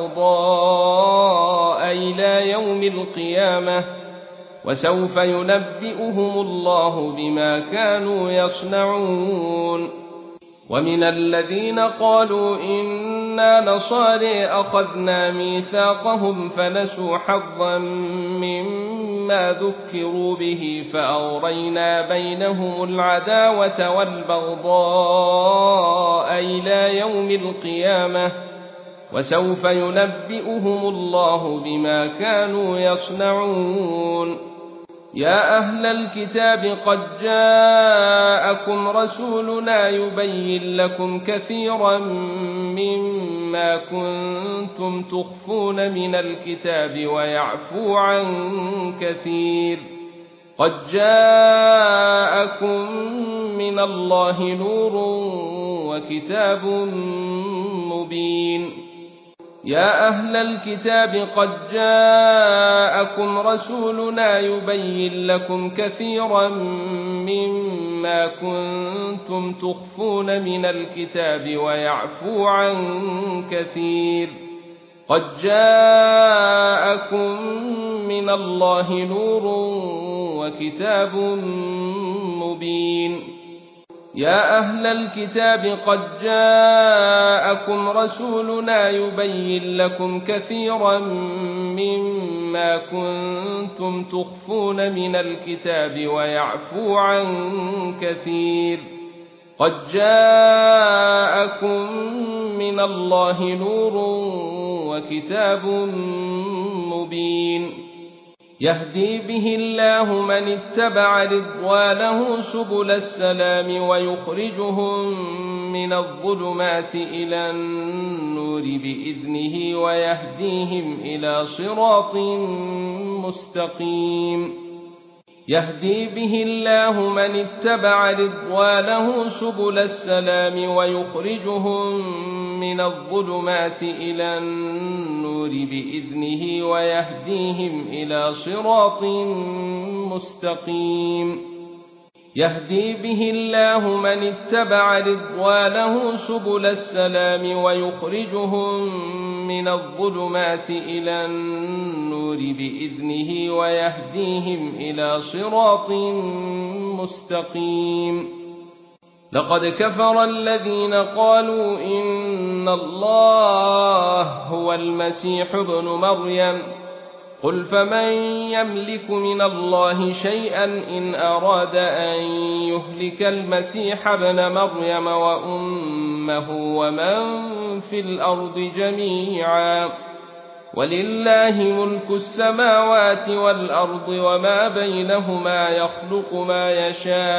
والبغضاء إلى يوم القيامة وسوف ينبئهم الله بما كانوا يصنعون ومن الذين قالوا إنا نصارى أخذنا ميثاقهم فنسوا حظا مما ذكروا به فأغرينا بينهم العداوة والبغضاء إلى يوم القيامة وسوف ينبئهم الله بما كانوا يصنعون يا أهل الكتاب قد جاءكم رسولنا يبين لكم كثيرا مما كنتم تخفون من الكتاب ويعفو عن كثير قد جاءكم من الله نور وكتاب مبين يا أهل الكتاب قد جاءكم رسولنا يبين لكم كثيرا مما كنتم تخفون من الكتاب ويعفو عن كثير قد جاءكم من الله نور وكتاب مبين يا أهل الكتاب قد جاءكم رسولنا يبين لكم كثيرا مما كنتم تخفون من الكتاب ويعفو عن كثير قد جاءكم من الله نور وكتاب مبين يهدي به الله من اتبع رضوانه سبل السلام ويخرجهم من الظلمات إلى النور بإذنه ويهديهم إلى صراط مستقيم يهدي به الله من اتبع رضوانه سبل السلام ويخرجهم من الظلمات إلى النور بإذنه ويهديهم إلى صراط مستقيم يهدي به الله من اتبع رضوانه سبل السلام ويخرجهم من الظلمات إلى النور بإذنه ويهديهم إلى صراط مستقيم لقد كفر الذين قالوا إن الله هو المسيح ابن مريم قل فمن يملك من الله شيئا إن أراد أن يهلك المسيح ابن مريم وأمه ومن في الأرض جميعا ولله ملك السماوات والأرض وما بينهما يخلق ما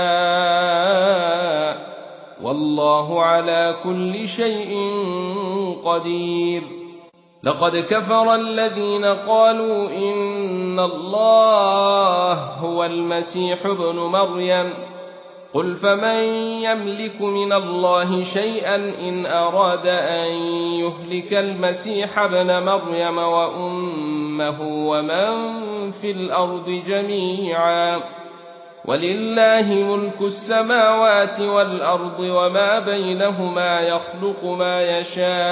يشاء والله على كل شيء قدير لقد كفر الذين قالوا إن الله هو المسيح ابن مريم قل فمن يملك من الله شيئا إن أراد أن يهلك المسيح ابن مريم وأمه ومن في الأرض جميعا ولله ملك السماوات والأرض وما بينهما يخلق ما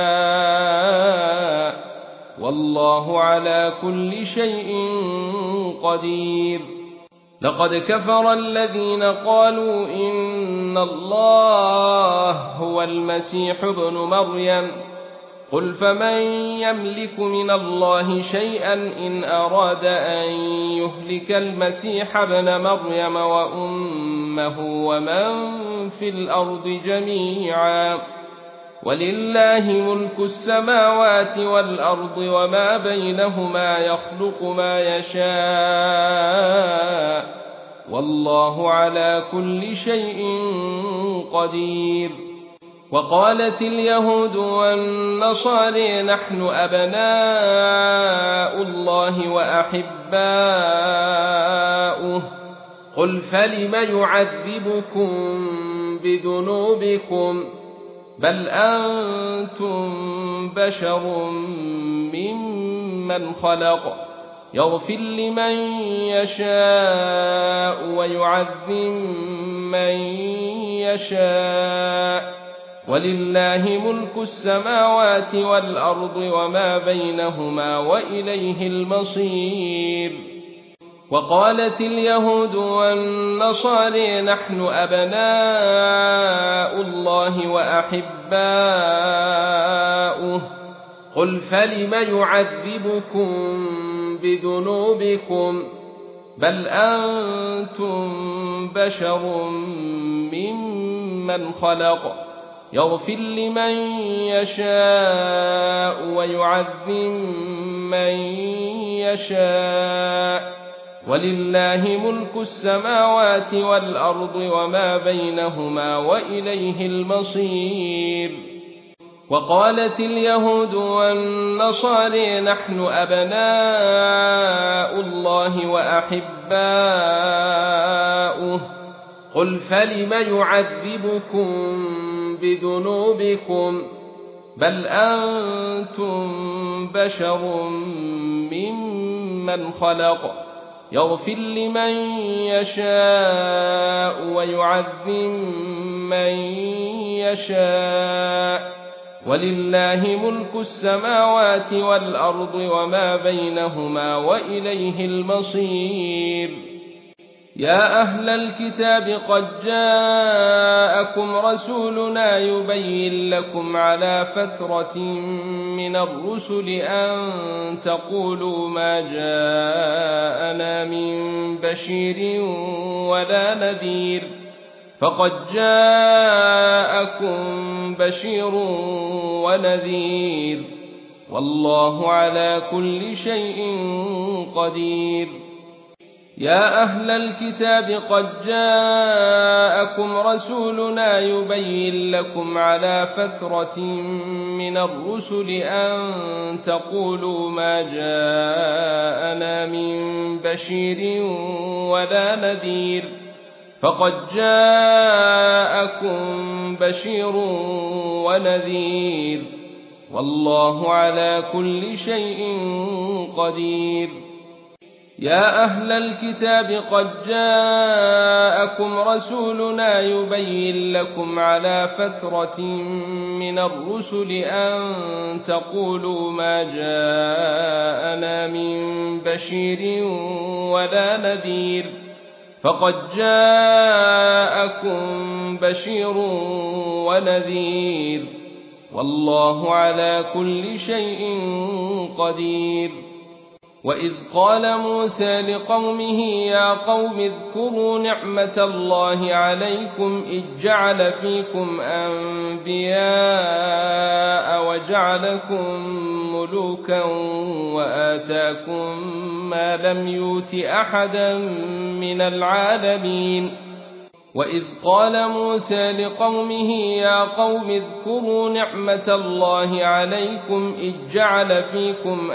يشاء والله على كل شيء قدير لقد كفر الذين قالوا إن الله هو المسيح ابن مريم قل فمن يملك من الله شيئا إن أراد أن يهلك المسيح ابن مريم وأمه ومن في الأرض جميعا ولله ملك السماوات والأرض وما بينهما يخلق ما يشاء والله على كل شيء قدير وقالت اليهود والنصارى نحن أبناء الله وأحباؤه قل فلم يعذبكم بذنوبكم بل أنتم بشر ممن خلق يغفر لمن يشاء ويعذب من يشاء ولله ملك السماوات والأرض وما بينهما وإليه المصير وقالت اليهود والنصارى نحن أبناء الله وأحباؤه قل فلم يعذبكم بذنوبكم بل أنتم بشر ممن خلق يغفر لمن يشاء ويعذب من يشاء ولله ملك السماوات والأرض وما بينهما وإليه المصير وقالت اليهود والنصارى نحن أبناء الله وأحباؤه قل فلم يعذبكم بذنوبكم بل أنتم بشر ممن خلق يغفر لمن يشاء ويعذب من يشاء ولله ملك السماوات والأرض وما بينهما وإليه المصير يا أهل الكتاب قد جاءكم رسولنا يبين لكم على فترة من الرسل أن تقولوا ما جاءنا من بشير ولا نذير فقد جاءكم بشير ونذير والله على كل شيء قدير يا أهل الكتاب قد جاءكم رسولنا يبين لكم على فترة من الرسل أن تقولوا ما جاءنا من بشير ولا نذير فقد جاءكم بشير ونذير والله على كل شيء قدير. يا أهل الكتاب قد جاءكم رسولنا يبين لكم على فترة من الرسل أن تقولوا ما جاءنا من بشير ولا نذير فقد جاءكم بشير ونذير والله على كل شيء قدير. وإذ قال موسى لقومه يا قوم اذكروا نعمة الله عليكم إذ جعل فيكم أنبياء وجعلكم ملوكا وآتاكم ما لم يؤت أحدا من العالمين. وإذ قال موسى لقومه يا قوم اذكروا نعمة الله عليكم إذ جعل فيكم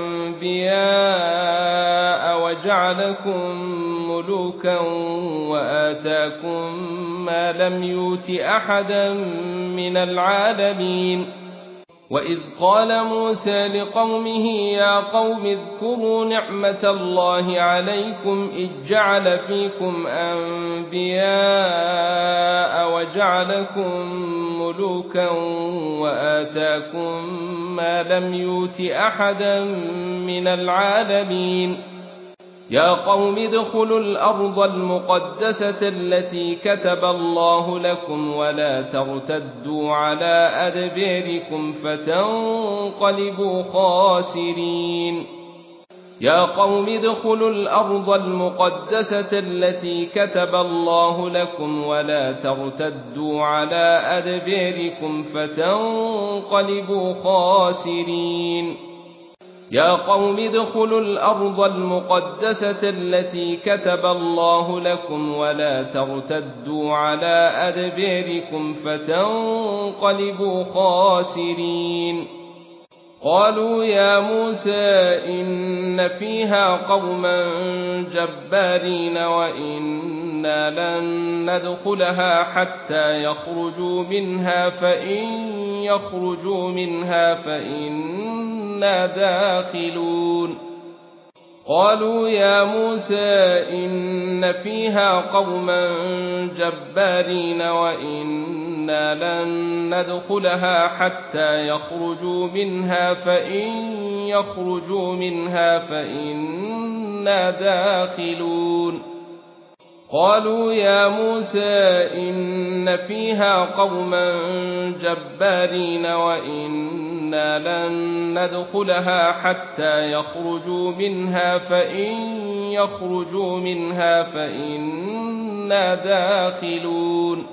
أنبياء وجعلكم ملوكا وآتاكم ما لم يؤت أحدا من العالمين. وإذ قال موسى لقومه يا قوم اذكروا نعمة الله عليكم إذ جعل فيكم أنبياء وجعلكم ملوكا وآتاكم ما لم يؤت أحدا من العالمين. يا قوم ادخلوا الأرض المقدسة التي كتب الله لكم ولا ترتدوا على أدباركم فتنقلبوا خاسرين. يا قوم ادخلوا الأرض المقدسة التي كتب الله لكم ولا ترتدوا على أدباركم فتنقلبوا خاسرين. يا قوم ادخلوا الأرض المقدسة التي كتب الله لكم ولا ترتدوا على أدباركم فتنقلبوا خاسرين. قالوا يا موسى إن فيها قوما جبارين وإنا لن ندخلها حتى يخرجوا منها فإن يخرجوا منها فإنا داخلون. قالوا يا موسى إن فيها قوما جبارين وإنا لن ندخلها حتى يخرجوا منها فإن يخرجوا منها فإنا داخلون. قالوا يا موسى إن فيها قوما جبارين وإنا لن ندخلها حتى يخرجوا منها فإن يخرجوا منها فإنا داخلون.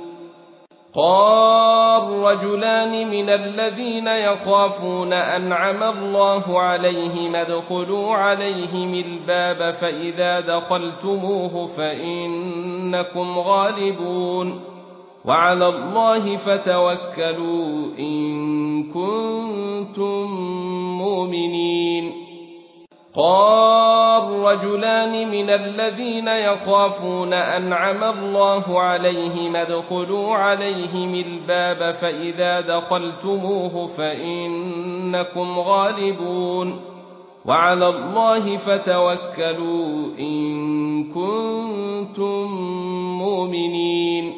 قال رجلان من الذين يخافون أنعم الله عليهم ادخلوا عليهم الباب فإذا دخلتموه فإنكم غالبون وعلى الله فتوكلوا إن كنتم مؤمنين. قال رجلان من الذين يخافون أنعم الله عليهم ادخلوا عليهم الباب فإذا دخلتموه فإنكم غالبون وعلى الله فتوكلوا إن كنتم مؤمنين.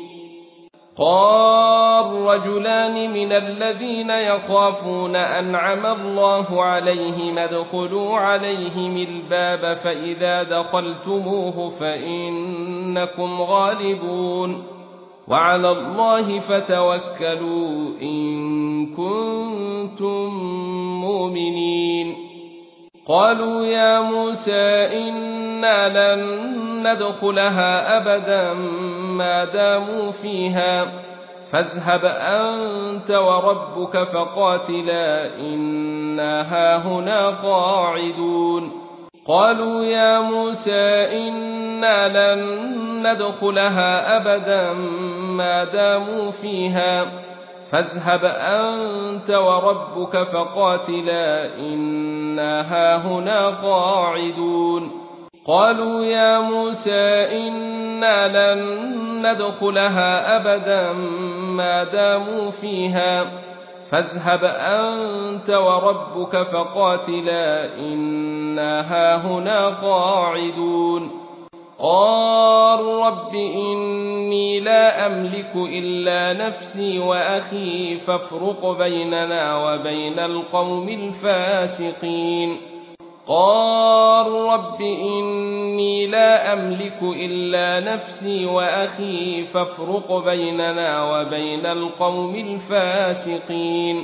قال رجلان من الذين يخافون أنعم الله عليهم ادخلوا عليهم الباب فإذا دخلتموه فإنكم غالبون وعلى الله فتوكلوا إن كنتم مؤمنين. قالوا يا موسى إنا لن ندخلها أبدا ما داموا فيها فاذهب أنت وربك فقاتلا إنا هاهنا قاعدون. قالوا يا موسى إنا إنا لن ندخلها أبدا ما داموا فيها فاذهب أنت وربك فقاتلا إنا هاهنا قاعدون قالوا يا موسى إنا لن ندخلها أبدا ما داموا فيها فاذهب أنت وربك فقاتلا إنا هاهنا قاعدون قال رب إني لا أملك إلا نفسي وأخي فافرق بيننا وبين القوم الفاسقين قال رب إني لا أملك إلا نفسي وأخي فافرق بيننا وبين القوم الفاسقين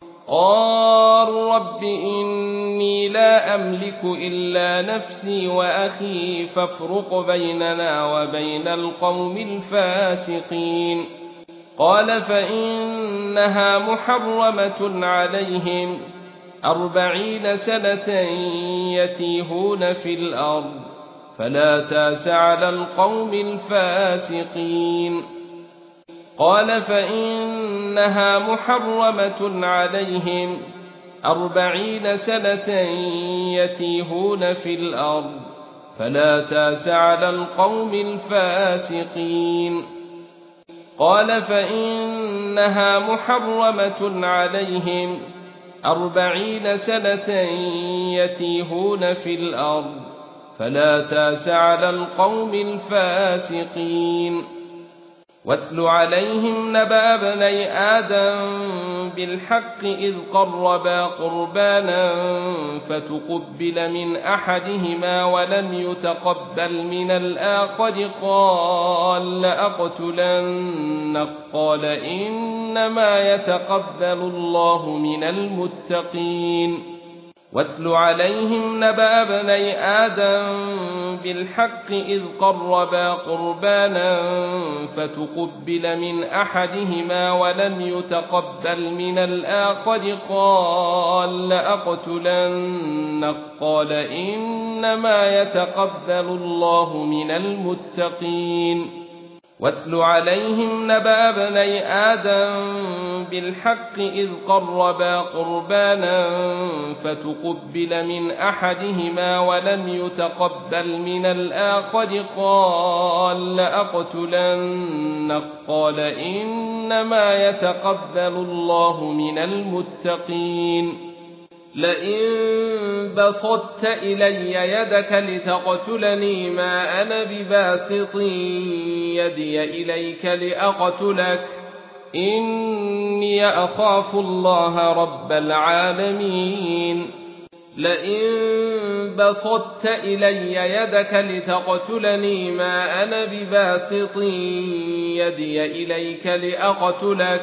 قال رب إني لا أملك إلا نفسي وأخي فافرق بيننا وبين القوم الفاسقين قال فإنها محرمة عليهم 40 سنة يتيهون في الأرض فلا تأس على القوم الفاسقين قال فإنها محرمة عليهم 40 سنة يتيهون في الأرض فلا تأس على القوم الفاسقين قال فإنها محرمة عليهم 40 سنة يتيهون في الأرض فلا تأس على القوم الفاسقين واتل عليهم نبأ ابني آدم بالحق إذ قربا قربانا فتقبل من أحدهما ولم يتقبل من الآخر قال لأقتلنك قال إنما يتقبل الله من المتقين واتل عليهم نبأ ابني آدم بالحق إذ قربا قربانا فتقبل من أحدهما ولم يتقبل من الآخر قال لأقتلنك قال إنما يتقبل الله من المتقين واتل عليهم نبأ ابني آدم بالحق إذ قربا قربانا فتقبل من أحدهما ولم يتقبل من الآخر قال لأقتلنك قال إنما يتقبل الله من المتقين لئن بسطت إلي يدك لتقتلني ما أنا بباسط يدي إليك لأقتلك إني أخاف الله رب العالمين لئن بسطت إلي يدك لتقتلني ما أنا بباسط يدي إليك لأقتلك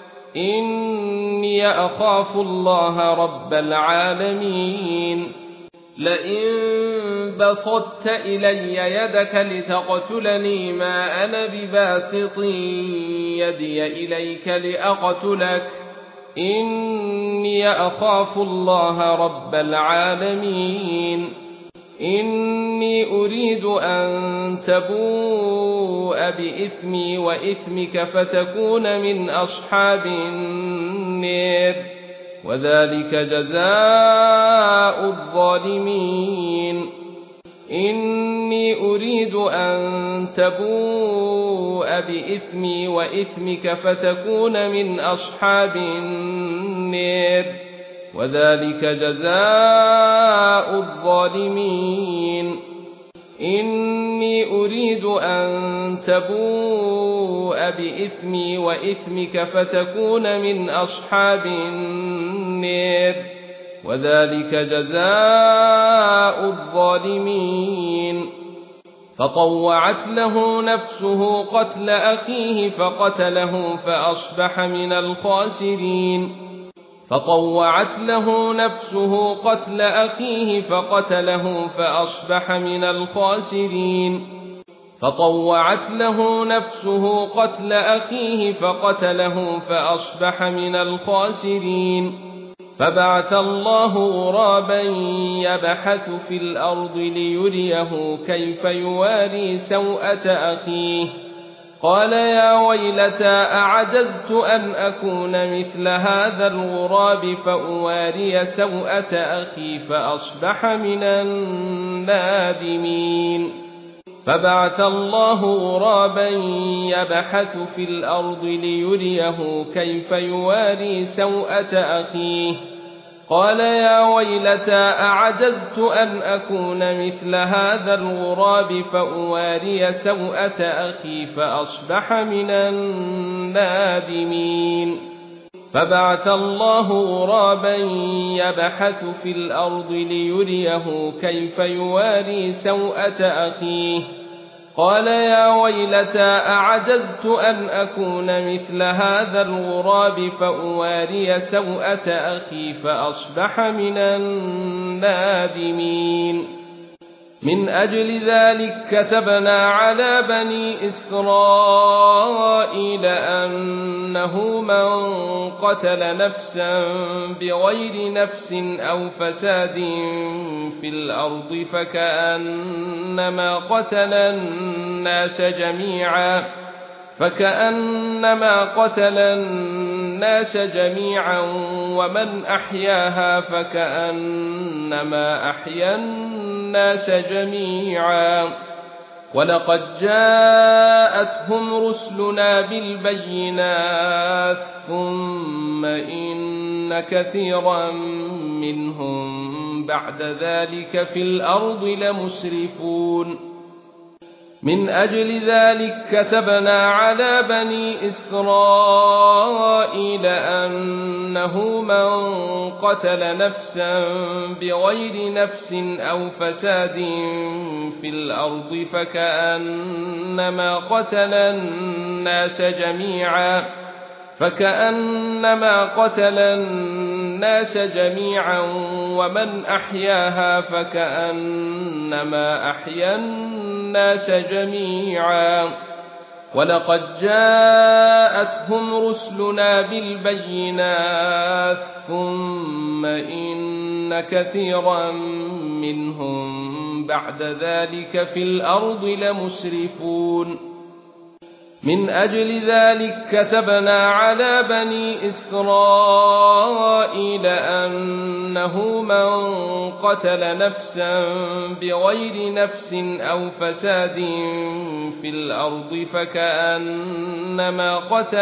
إني أخاف الله رب العالمين لئن بسطت إلي يدك لتقتلني ما أنا بباسط يدي إليك لأقتلك إني أخاف الله رب العالمين إني أريد أن تبوء بإثمي وإثمك فتكون من أصحاب النار وذلك جزاء الظالمين إني أريد أن تبوء بإثمي وإثمك فتكون من أصحاب النار وذلك جزاء الظالمين إني أريد أن تبوء بإثمي وإثمك فتكون من أصحاب النار وذلك جزاء الظالمين فطوعت له نفسه قتل أخيه فقتله فأصبح من الخاسرين فطوعت له نفسه قتل أخيه فقتله فأصبح من الخاسرين فطوعت له نفسه قتل أخيه فقتله فأصبح من الخاسرين فبعث الله غرابا يبحث في الأرض ليريه كيف يواري سوءة أخيه قال يا ويلتى أعجزت أن أكون مثل هذا الغراب فأواري سوءة أخي فأصبح من النادمين فبعث الله غرابا يبحث في الأرض ليريه كيف يواري سوءة أخيه قال يا ويلتى أعجزت أن أكون مثل هذا الغراب فأواري سوءة أخي فأصبح من النادمين فبعث الله غرابا يبحث في الأرض ليريه كيف يواري سوءة أخيه قال يا ويلتى أعجزت أن أكون مثل هذا الغراب فأواري سوءة أخي فأصبح من النادمين من أجل ذلك كتبنا على بني إسرائيل أنه من قتل نفسا بغير نفس أو فساد في الأرض فكأنما قتل الناس جميعا ومن أحياها فكأنما أحيا الناس جميعا ولقد جاءتهم رسلنا بالبينات ثم إن كثيرا منهم بعد ذلك في الأرض لمسرفون من أجل ذلك كتبنا على بني إسرائيل أنه من قتل نفسا بغير نفس أو فساد في الأرض فكأنما قتل الناس جميعا ومن أحياها فكأنما أحيا الناس جميعا ولقد جاءتهم رسلنا بالبينات ثم إن كثيرا منهم بعد ذلك في الأرض لمسرفون من أجل ذلك كتبنا على بني إسرائيل أنه من قتل نفسا بغير نفس أو فساد في الأرض فكأنما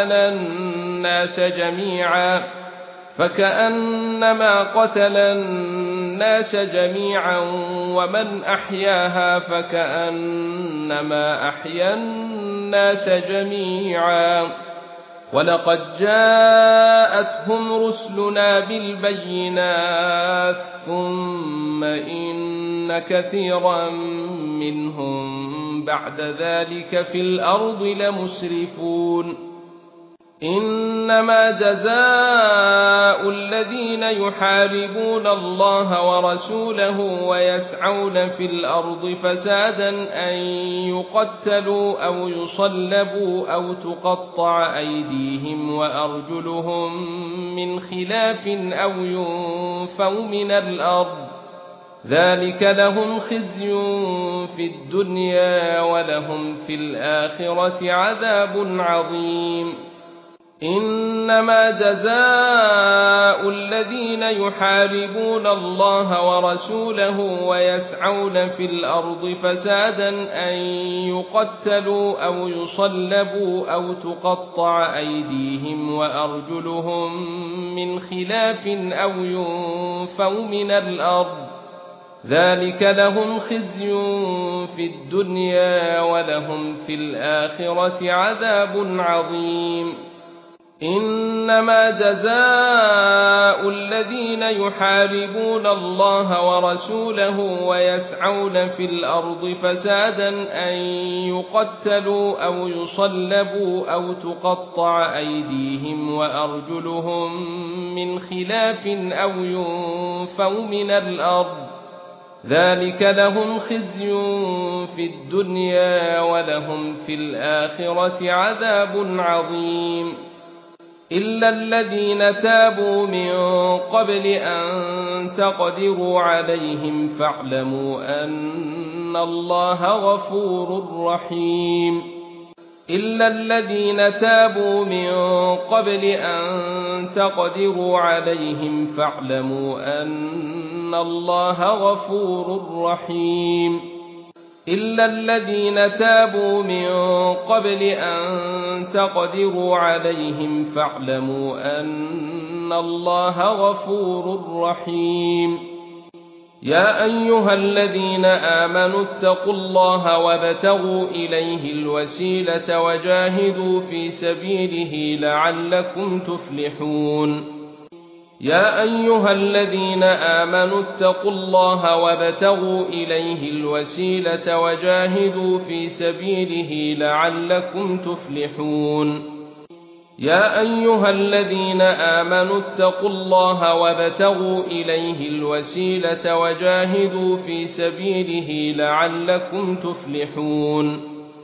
قتل الناس جميعا ومن أحياها فكأنما أحيا الناس جميعا ولقد جاءتهم رسلنا بالبينات ثم إن كثيرا منهم بعد ذلك في الأرض لمسرفون إنما جزاء الذين يحاربون الله ورسوله ويسعون في الأرض فسادا أن يقتلوا أو يصلبوا أو تقطع أيديهم وأرجلهم من خلاف أو ينفوا من الأرض ذلك لهم خزي في الدنيا ولهم في الآخرة عذاب عظيم إنما جزاء الذين يحاربون الله ورسوله ويسعون في الأرض فسادا أن يقتلوا أو يصلبوا أو تقطع أيديهم وأرجلهم من خلاف أو ينفوا من الأرض ذلك لهم خزي في الدنيا ولهم في الآخرة عذاب عظيم إنما جزاء الذين يحاربون الله ورسوله ويسعون في الأرض فسادا أن يقتلوا أو يصلبوا أو تقطع أيديهم وأرجلهم من خلاف أو ينفوا من الأرض ذلك لهم خزي في الدنيا ولهم في الآخرة عذاب عظيم إلا الذين تابوا من قبل أن تقدروا عليهم فاعلموا أن الله غفور رحيم إلا الذين تابوا من قبل أن تقدروا عليهم فاعلموا أن الله غفور رحيم إلا الذين تابوا من قبل أن تقدروا عليهم فاعلموا أن الله غفور رحيم يا أيها الذين آمنوا اتقوا الله وابتغوا إليه الوسيلة وجاهدوا في سبيله لعلكم تفلحون يا أيها الذين آمنوا اتقوا الله وابتغوا إليه الوسيلة وجاهدوا في سبيله لعلكم تفلحون يا أيها الذين آمنوا اتقوا الله وابتغوا إليه الوسيلة وجاهدوا في سبيله لعلكم تفلحون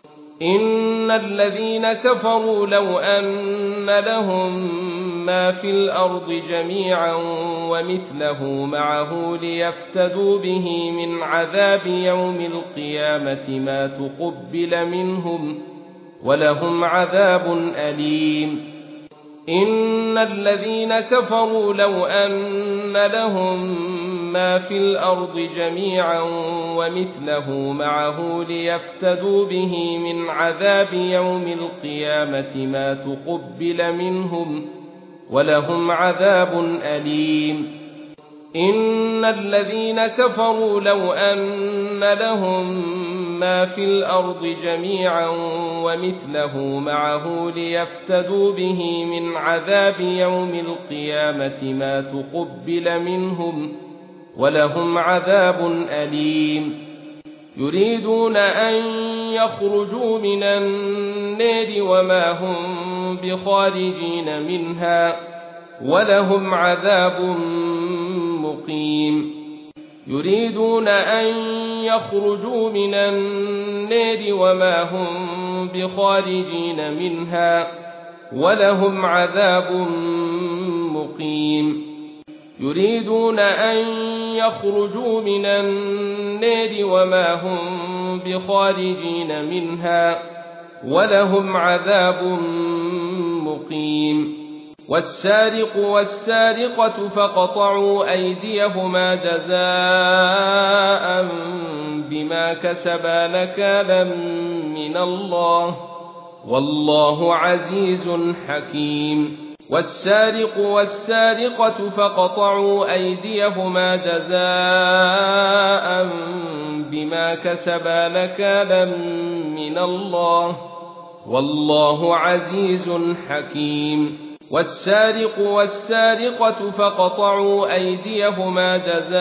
إن الذين كفروا لو أن لهم ما في الأرض جميعا ومثله معه ليفتدوا به من عذاب يوم القيامة ما تقبل منهم ولهم عذاب أليم إن الذين كفروا لو أن لهم ما في الأرض جميعا ومثله معه ليفتدوا به من عذاب يوم القيامة ما تقبل منهم ولهم عذاب أليم إن الذين كفروا لو أن لهم ما في الأرض جميعا ومثله معه ليفتدوا به من عذاب يوم القيامة ما تقبل منهم ولهم عذاب أليم يريدون أن يخرجوا من النار وما هم بخارجين منها ولهم عذاب مقيم يريدون أن يخرجوا من النار وما هم بخارجين منها ولهم عذاب مقيم يريدون أن يخرجوا من النار وما هم بخارجين منها ولهم عذاب مقيم والسارق والسارقة فاقطعوا أيديهما جزاء بما كسبا نكالا من الله والله عزيز حكيم والسارق والسارقة فاقطعوا أيديهما جزاء بما كسبا نكالا من الله والله عزيز حكيم والسارق والسارقة فاقطعوا أيديهما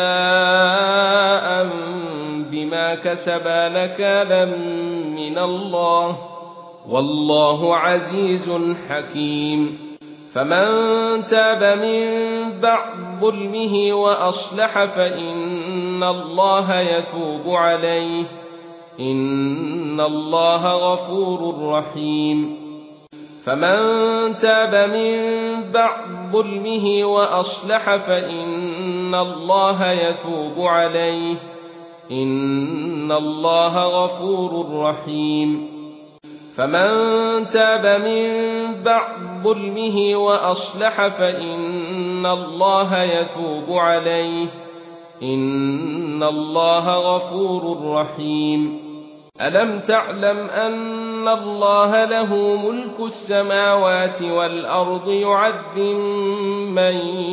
جزاء بما كسبا نكالا من الله والله عزيز حكيم فمن تاب من بعد ظلمه وأصلح فإن الله يتوب عليه إن الله غفور رحيم فمن تاب من بعد ظلمه وأصلح فإن الله يتوب عليه إن الله غفور رحيم فمن تاب من بعد ظلمه وأصلح فإن الله يتوب عليه إن الله غفور رحيم ألم تعلم أن الله له ملك السماوات والأرض يعذب من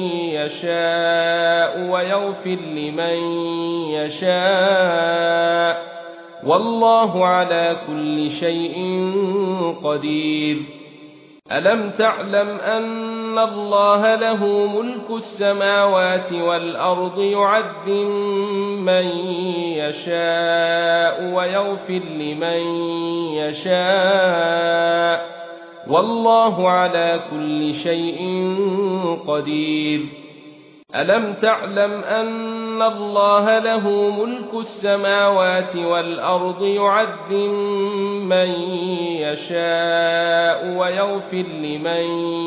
يشاء ويغفر لمن يشاء والله على كل شيء قدير ألم تعلم أن الله له ملك السماوات والأرض يعذب من يشاء ويغفر لمن يشاء والله على كل شيء قدير ألم تعلم أن الله له ملك السماوات والأرض يعذب من يشاء ويغفر لمن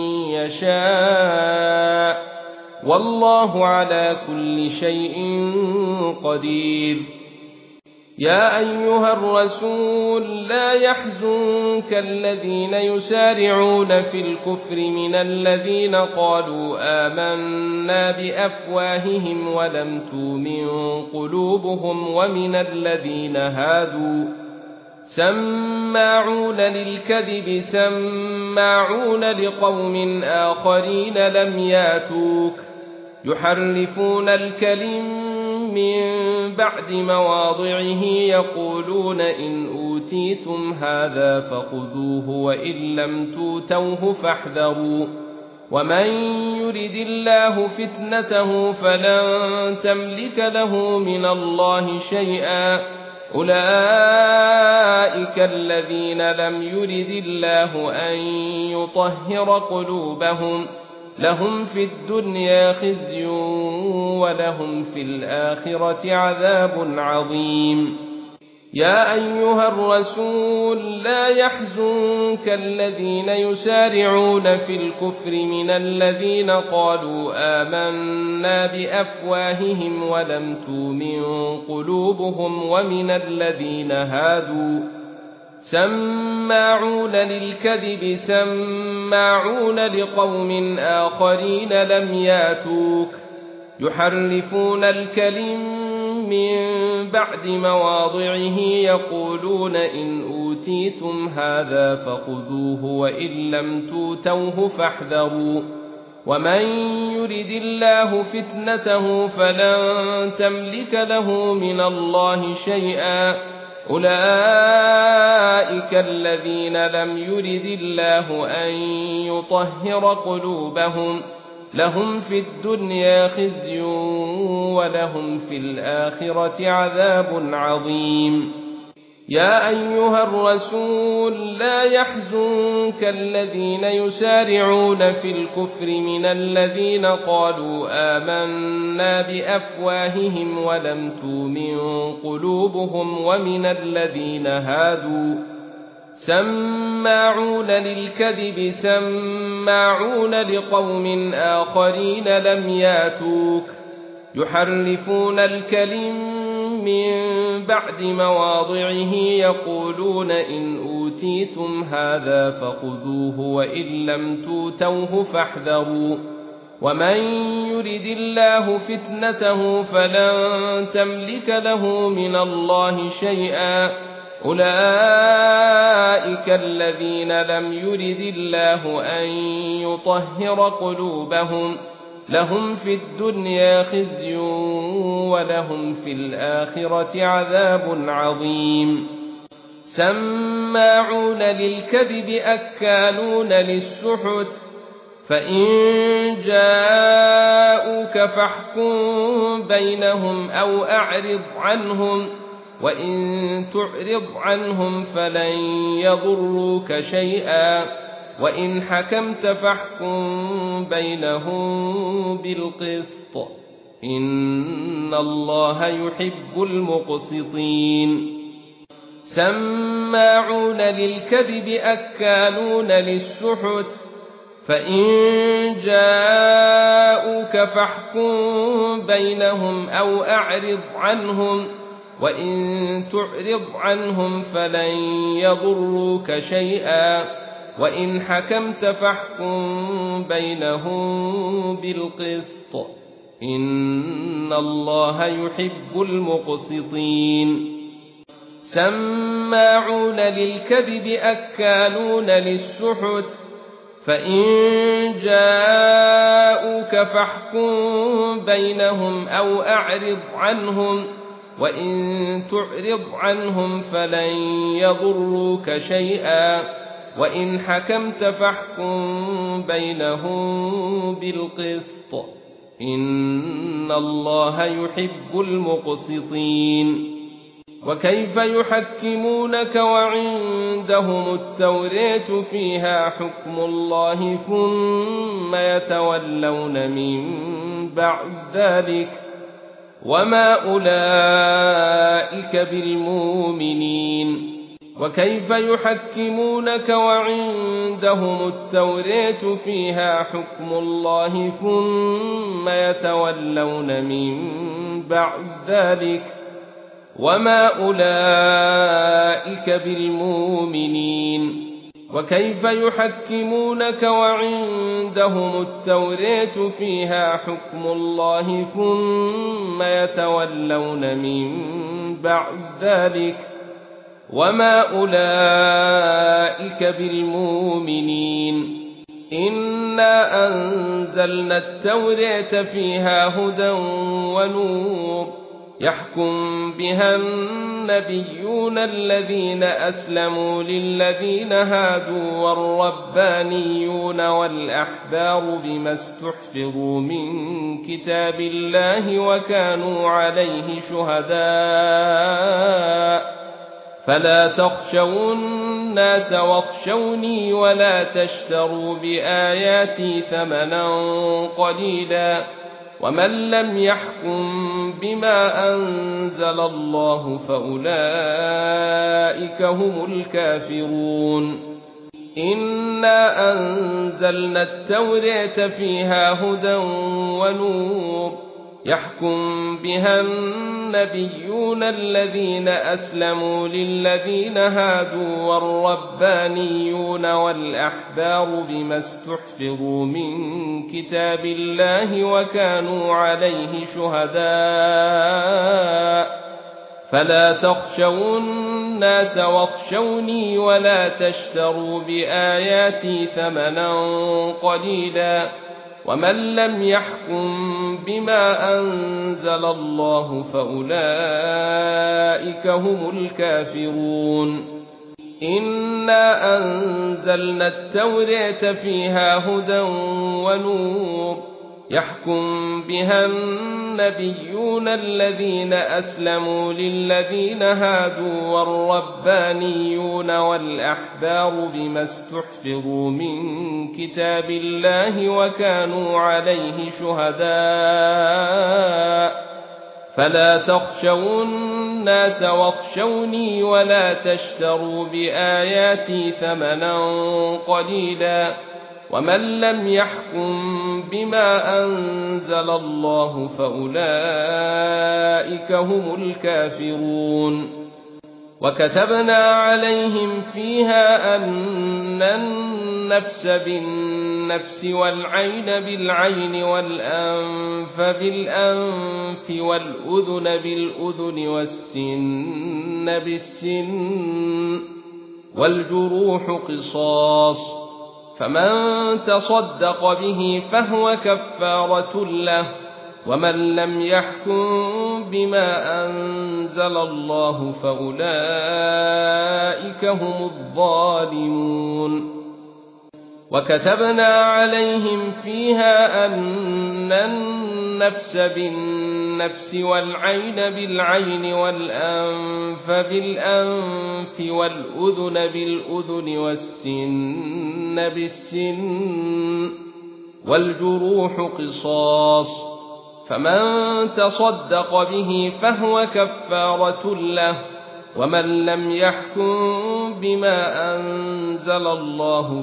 يشاء والله على كل شيء قدير. يا أيها الرسول لا يحزنك الذين يسارعون في الكفر من الذين قالوا آمنا بأفواههم ولم تؤمن قلوبهم ومن الذين هادوا سماعون للكذب سماعون لقوم آخرين لم ياتوك يحرفون الكلم من بعد مواضعه يقولون إن أوتيتم هذا فخذوه وإن لم توتوه فاحذروا ومن يرد الله فتنته فلن تملك له من الله شيئا أولئك الذين لم يرد الله أن يطهر قلوبهم لهم في الدنيا خزي ولهم في الآخرة عذاب عظيم. يا أيها الرسول لا يحزنك الذين يسارعون في الكفر من الذين قالوا آمنا بأفواههم ولم تؤمن قلوبهم ومن الذين هادوا سماعون للكذب سماعون لقوم آخرين لم ياتوك يحرفون الكلم من بعد مواضعه يقولون إن أوتيتم هذا فخذوه وإن لم توتوه فاحذروا ومن يرد الله فتنته فلن تملك له من الله شيئا أولئك الذين لم يرد الله أن يطهر قلوبهم لهم في الدنيا خزي ولهم في الآخرة عذاب عظيم. يا أيها الرسول لا يحزنك الذين يسارعون في الكفر من الذين قالوا آمنا بأفواههم ولم تؤمن قلوبهم ومن الذين هادوا سماعون للكذب سماعون لقوم آخرين لم ياتوك يحرفون الكلم من بعد مواضعه يقولون إن أوتيتم هذا فخذوه وإن لم توتوه فاحذروا ومن يرد الله فتنته فلن تملك له من الله شيئا أولئك الذين لم يرد الله أن يطهر قلوبهم لهم في الدنيا خزي ولهم في الآخرة عذاب عظيم. سماعون للكذب أكالون للسحت فإن جاءوك فاحكم بينهم أو أعرض عنهم وإن تعرض عنهم فلن يضروك شيئا وإن حكمت فاحكم بينهم بالقسط إن الله يحب المقسطين. سماعون للكذب أكالون للسحت فإن جاءوك فاحكم بينهم أو أعرض عنهم وإن تعرض عنهم فلن يضروك شيئا وإن حكمت فاحكم بينهم بالقسط إن الله يحب المقسطين. سماعون للكذب أكالون للسحت فإن جاءوك فاحكم بينهم أو أعرض عنهم وإن تعرض عنهم فلن يضروك شيئا وإن حكمت فاحكم بينهم بالقسط إن الله يحب المقسطين. وكيف يحكمونك وعندهم التوراة فيها حكم الله ثم يتولون من بعد ذلك وما أولئك بالمؤمنين وكيف يحكمونك وعندهم التوراة فيها حكم الله ثم يتولون من بعد ذلك وما أولئك بالمؤمنين وكيف يحكمونك وعندهم التوراة فيها حكم الله ثم يتولون من بعد ذلك وما أولئك بالمؤمنين إنا أنزلنا التوراة فيها هدى ونور يحكم بها النبيون الذين أسلموا للذين هادوا والربانيون والأحبار بما استحفظوا من كتاب الله وكانوا عليه شهداء فلا تخشوا الناس واخشوني ولا تشتروا بآياتي ثمنا قليلا ومن لم يحكم بما أنزل الله فأولئك هم الكافرون إنا أنزلنا التوراة فيها هدى ونور يحكم بها النبيون الذين أسلموا للذين هادوا والربانيون والأحبار بما استحفظوا من كتاب الله وكانوا عليه شهداء فلا تخشوا الناس واخشوني ولا تشتروا بآياتي ثمنا قليلا ومن لم يحكم بما أنزل الله فأولئك هم الكافرون إنا أنزلنا التوراة فيها هدى ونور يحكم بها النبيون الذين أسلموا للذين هادوا والربانيون والأحبار بما استحفظوا من كتاب الله وكانوا عليه شهداء فلا تخشوا الناس واخشوني ولا تشتروا بآياتي ثمنا قليلا ومن لم يحكم بما أنزل الله فأولئك هم الكافرون وكتبنا عليهم فيها أن النفس بالنفس والعين بالعين والأنف بالأنف والأذن بالأذن والسن بالسن والجروح قصاص فمن تصدق به فهو كفارة له ومن لم يحكم بما أنزل الله فأولئك هم الظالمون وكتبنا عليهم فيها أن النفس بالنفس والعين بالعين والأنف بالأنف والأذن بالأذن والسن بالسن والجروح قصاص فمن تصدق به فهو كفارة له ومن لم يحكم بما أنزل الله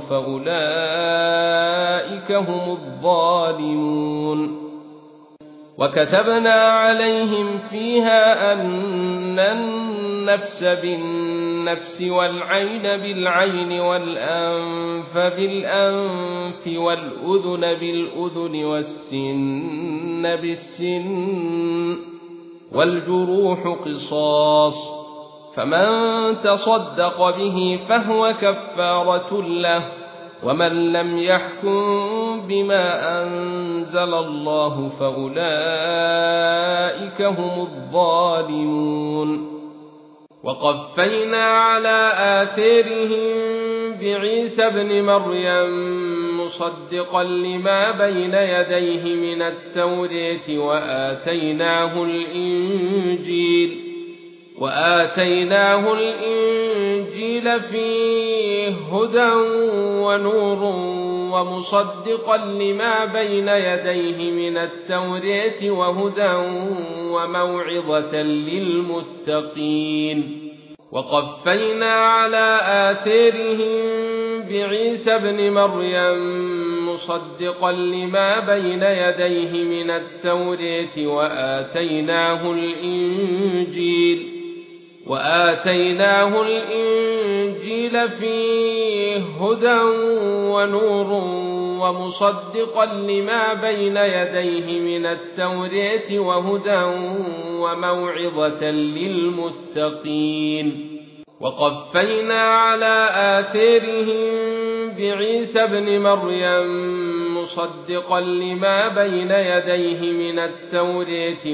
فأولئك هم الظالمون وكتبنا عليهم فيها أن النفس بالنفس والعين بالعين والأنف بالأنف والأذن بالأذن والسن بالسن والجروح قصاص فمن تصدق به فهو كفارة له ومن لم يحكم بما أنزل الله فأولئك هم الظالمون وقفينا على آثارهم بعيسى ابن مريم مصدقا لما بين يديه من التوراة وآتيناه الإنجيل وآتيناه الإنجيل فيه هدى ونور ومصدقا لما بين يديه من التوراة وهدى وموعظة للمتقين وقفينا على آثارهم بعيسى ابن مريم مصدقا لما بين يديه من التوراة وآتيناه الإنجيل فيه هدى ونور ومصدقا لما بين يديه من التوراة وهدى وموعظة للمتقين وقفينا على آثارهم بعيسى ابن مريم مصدقا لما بين يديه من التوراة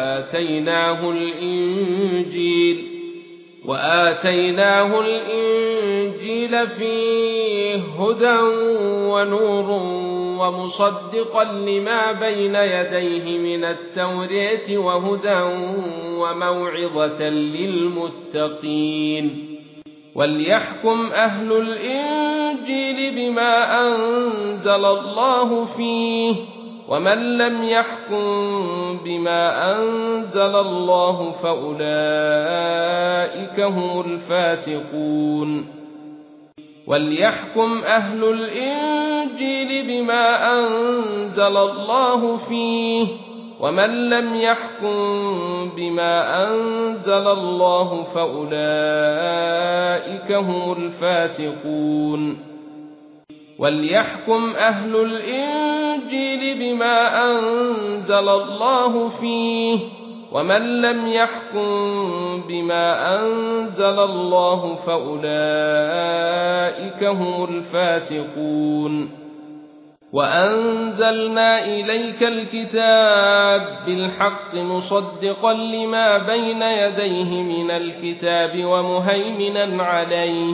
وآتيناه الإنجيل فيه هدى ونور ومصدقا لما بين يديه من التوراة وهدى وموعظة للمتقين وليحكم أهل الإنجيل بما أنزل الله فيه ومن لم يحكم بما أنزل الله فأولئك هم الفاسقون وليحكم أهل الإنجيل بما أنزل الله فيه ومن لم يحكم بما أنزل الله فأولئك هم الفاسقون وليحكم أهل الإنجيل بما أنزل الله فيه ومن لم يحكم بما أنزل الله فأولئك هم الفاسقون وأنزلنا إليك الكتاب بالحق مصدقا لما بين يديه من الكتاب ومهيمنا عليه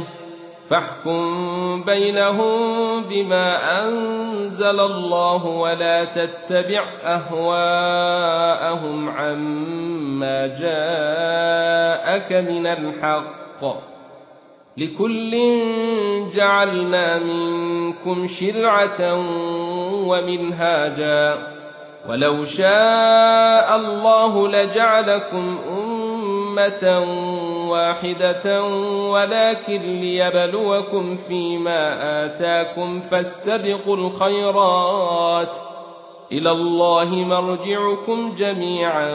فاحكم بينهم بما أنزل الله ولا تتبع أهواءهم عما جاءك من الحق لكل جعلنا منكم شرعة ومنهاجا ولو شاء الله لجعلكم أمة واحدة ولكن ليبلوكم فيما آتاكم فاستبقوا الخيرات إلى الله مرجعكم جميعا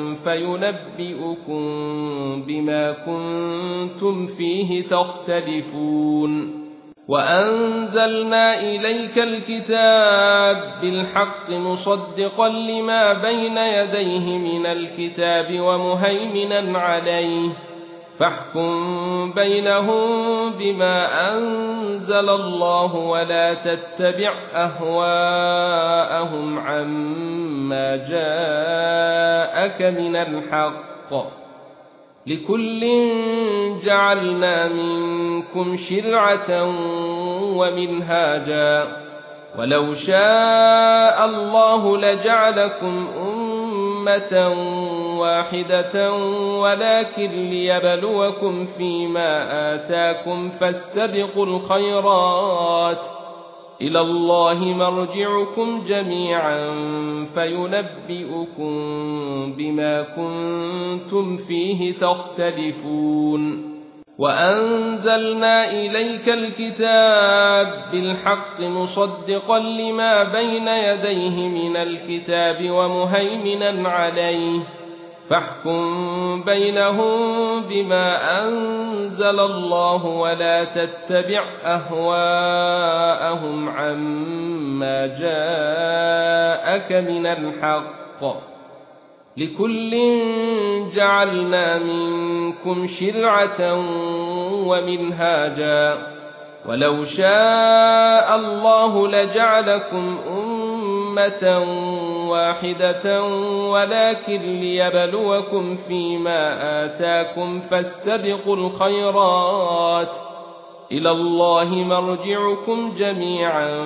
فينبئكم بما كنتم فيه تختلفون وأنزلنا إليك الكتاب بالحق مصدقا لما بين يديه من الكتاب ومهيمنا عليه فاحكم بينهم بما أنزل الله ولا تتبع أهواءهم عما جاءك من الحق لكل جعلنا منكم شرعة ومنهاجا ولو شاء الله لجعلكم أمة واحدة ولكن ليبلوكم فيما آتاكم فاستبقوا الخيرات إلى الله مرجعكم جميعا فينبئكم بما كنتم فيه تختلفون وأنزلنا إليك الكتاب بالحق مصدقا لما بين يديه من الكتاب ومهيمنا عليه فاحكم بينهم بما أنزل الله ولا تتبع أهواءهم عما جاءك من الحق لكل جعلنا منكم شرعة ومنهاجا ولو شاء الله لجعلكم أمة واحدة ولكن ليبلوكم فيما آتاكم فاستبقوا الخيرات إلى الله مرجعكم جميعا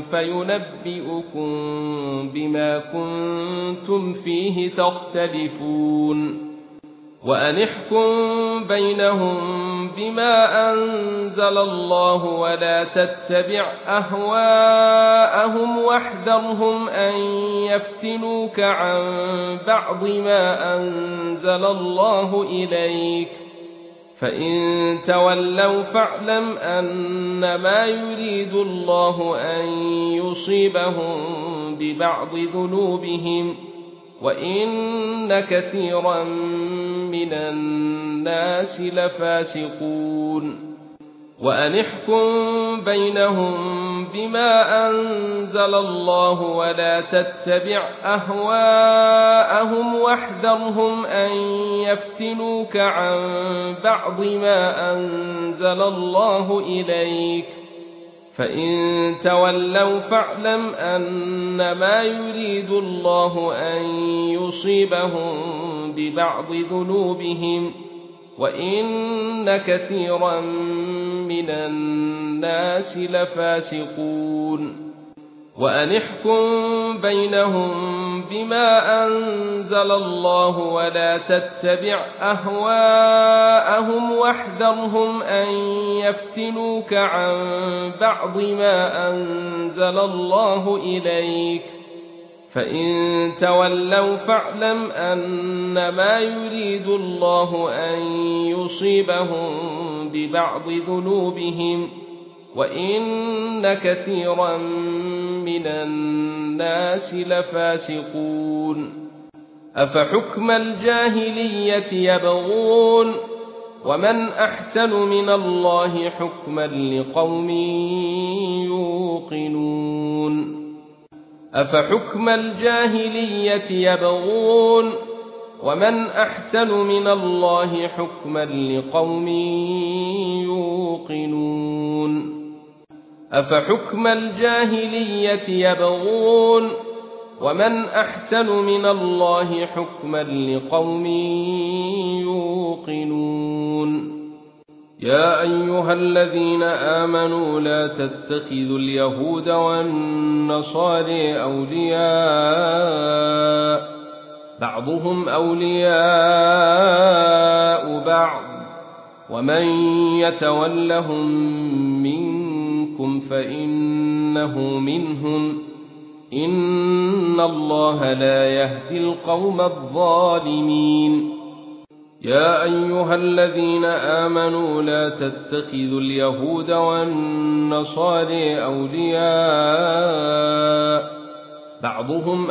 فينبئكم بما كنتم فيه تختلفون وأن احكم بينهم بما أنزل الله ولا تتبع أهواءهم واحذرهم أن يفتنوك عن بعض ما أنزل الله إليك فإن تولوا فاعلم أنما يريد الله أن يصيبهم ببعض ذنوبهم وإن كثيرا من الناس لفاسقون وأن احكم بينهم بما أنزل الله ولا تتبع أهواءهم واحذرهم أن يفتنوك عن بعض ما أنزل الله إليك فإن تولوا فاعلم أنما يريد الله أن يصيبهم ببعض ذنوبهم وإن كثيرا من الناس لفاسقون وأن احكم بينهم بما أنزل الله ولا تتبع أهواءهم واحذرهم أن يفتنوك عن بعض ما أنزل الله إليك فإن تولوا فاعلم أنما يريد الله أن يصيبهم ببعض ذنوبهم وإن كثيرا من الناس لفاسقون أفحكم الجاهلية يبغون ومن أحسن من الله حكما لقوم يوقنون أفحكم الجاهلية يبغون ومن أحسن من الله حكما لقوم يوقنون أفحكم الجاهلية يبغون ومن أحسن من الله حكما لقوم يوقنون يا أيها الذين آمنوا لا تتخذوا اليهود والنصارى أولياء بعضهم أولياء بعض ومن يتولهم منكم فإنه منهم إن الله لا يهدي القوم الظالمين يا أيها الذين آمنوا لا تتخذوا اليهود والنصارى أولياء بعضهم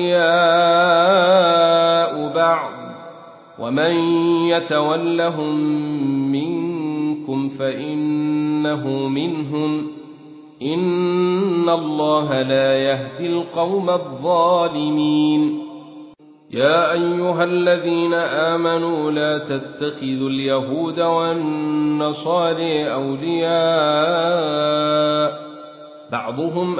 أولياء بعض ومن يتولهم منكم فإنه منهم إن الله لا يهدي القوم الظالمين يا أيها الذين آمنوا لا تتخذوا اليهود والنصارى أولياء بعضهم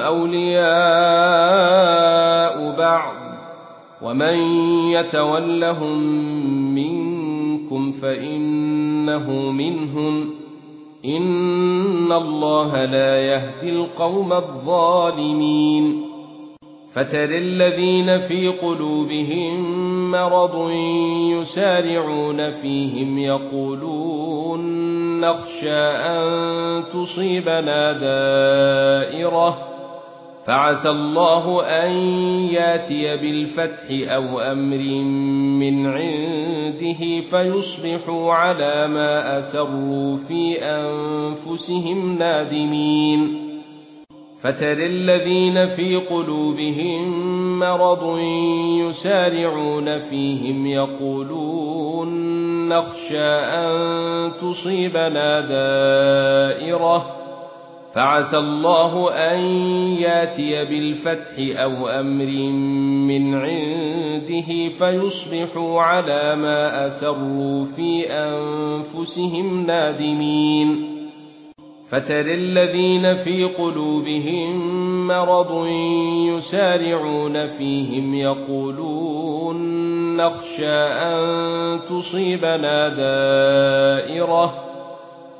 أولياء بعض ومن يتولهم منكم فإنه منهم إن الله لا يهدي القوم الظالمين فترى الذين في قلوبهم مرض يسارعون فيهم يقولون نخشى أن تصيبنا دائرة فعسى الله أن ياتي بالفتح أو أمر من عنده فيصبحوا على ما أسروا في أنفسهم نادمين فترى الذين في قلوبهم مرض يسارعون فيهم يقولون نخشى أن تصيبنا دائرة فعسى الله أن ياتي بالفتح أو أمر من عنده فيصبحوا على ما أسروا في أنفسهم نادمين فترى الذين في قلوبهم مرض يسارعون فيهم يقولون نخشى أن تصيبنا دائرة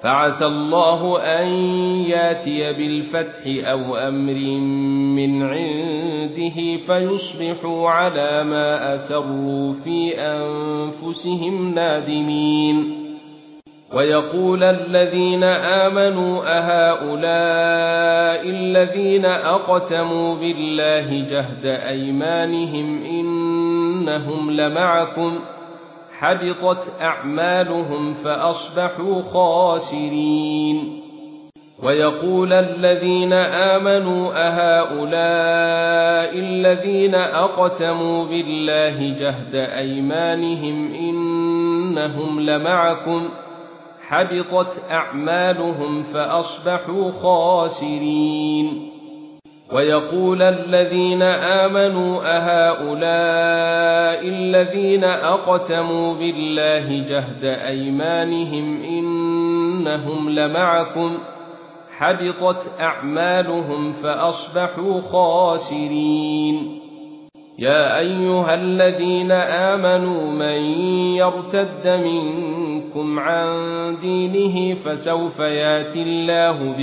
فعسى الله أن ياتي بالفتح أو أمر من عنده فيصبحوا على ما أسروا في أنفسهم نادمين. ويقول الذين آمنوا أهؤلاء الذين أقسموا بالله جهد أيمانهم إنهم لمعكم حبطت أعمالهم فأصبحوا خاسرين. ويقول الذين آمنوا أهؤلاء الذين أقسموا بالله جهد أيمانهم إنهم لمعكم حبطت أعمالهم فأصبحوا خاسرين. ويقول الذين آمنوا أهؤلاء الذين أقسموا بالله جهد أيمانهم إنهم لمعكم حبطت أعمالهم فأصبحوا خاسرين. يا أيها الذين آمنوا من يرتد منكم عن دينه فسوف ياتي الله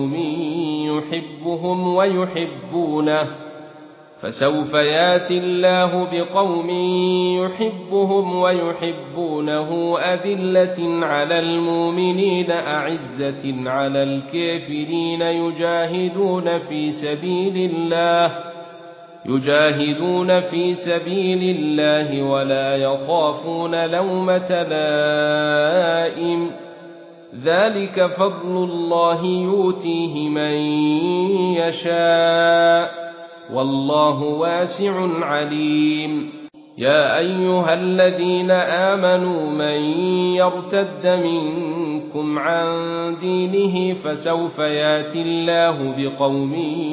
بقوم يحبهم ويحبونه أذلة على المؤمنين أعزة على الكافرين يجاهدون في سبيل الله ولا يخافون لومة لائم ذلك فضل الله يؤتيه من يشاء والله واسع عليم. يا أيها الذين آمنوا من يرتد منكم عن دينه فسوف ياتي الله بقوم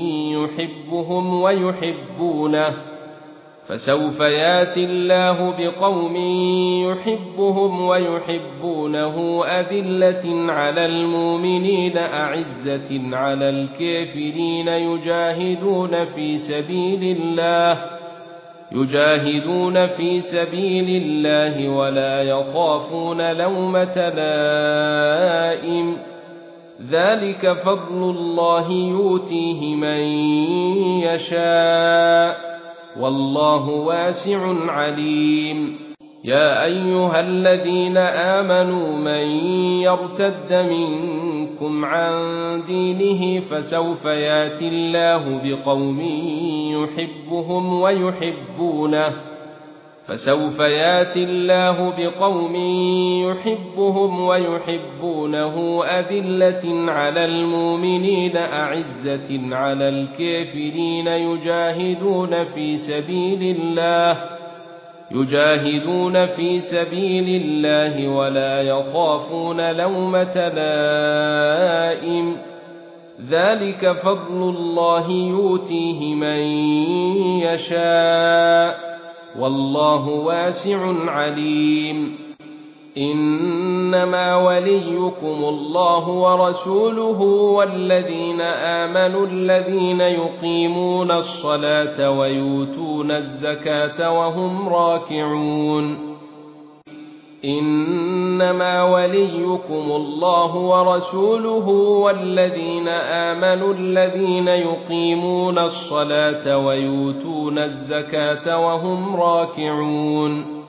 يحبهم ويحبونه أذلة على المؤمنين أعزة على الكافرين يجاهدون في سبيل الله ولا يخافون لومة لائم ذلك فضل الله يؤتيه من يشاء والله واسع عليم. يا أيها الذين آمنوا من يرتد منكم عن دينه فسوف ياتي الله بقوم يحبهم ويحبونه أذلة على المؤمنين أعزة على الكافرين يجاهدون في سبيل الله ولا يخافون لومة لائم ذلك فضل الله يؤتيه من يشاء والله واسع عليم. إنما وليكم الله ورسوله والذين آمنوا الذين يقيمون الصلاة ويؤتون الزكاة وهم راكعون. إنما وليكم الله ورسوله والذين آمنوا الذين يقيمون الصلاة ويؤتون الزكاة وهم راكعون.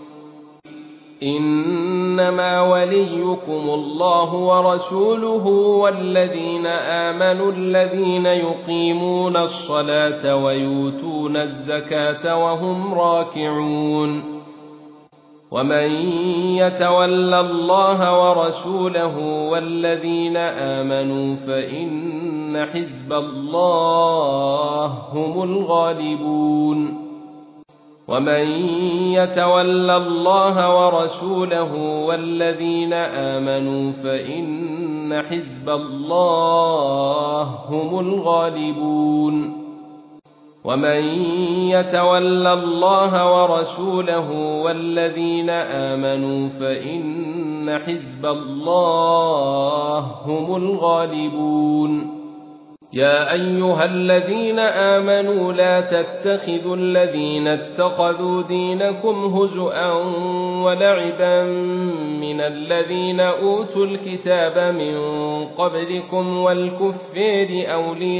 إنما وليكم الله ورسوله والذين آمنوا الذين يقيمون الصلاة ويؤتون الزكاة وهم راكعون. ومن يتول الله ورسوله والذين آمنوا فإن حزب الله هم الغالبون. ومن يتول الله ورسوله والذين آمنوا فإن حزب الله هم الغالبون. ومن يتول الله ورسوله والذين آمنوا فإن حزب الله هم الغالبون. يا أيها الذين آمنوا لا تتخذوا الذين اتخذوا دينكم هزؤا ولعبا من الذين أوتوا الكتاب من قبلكم والكفار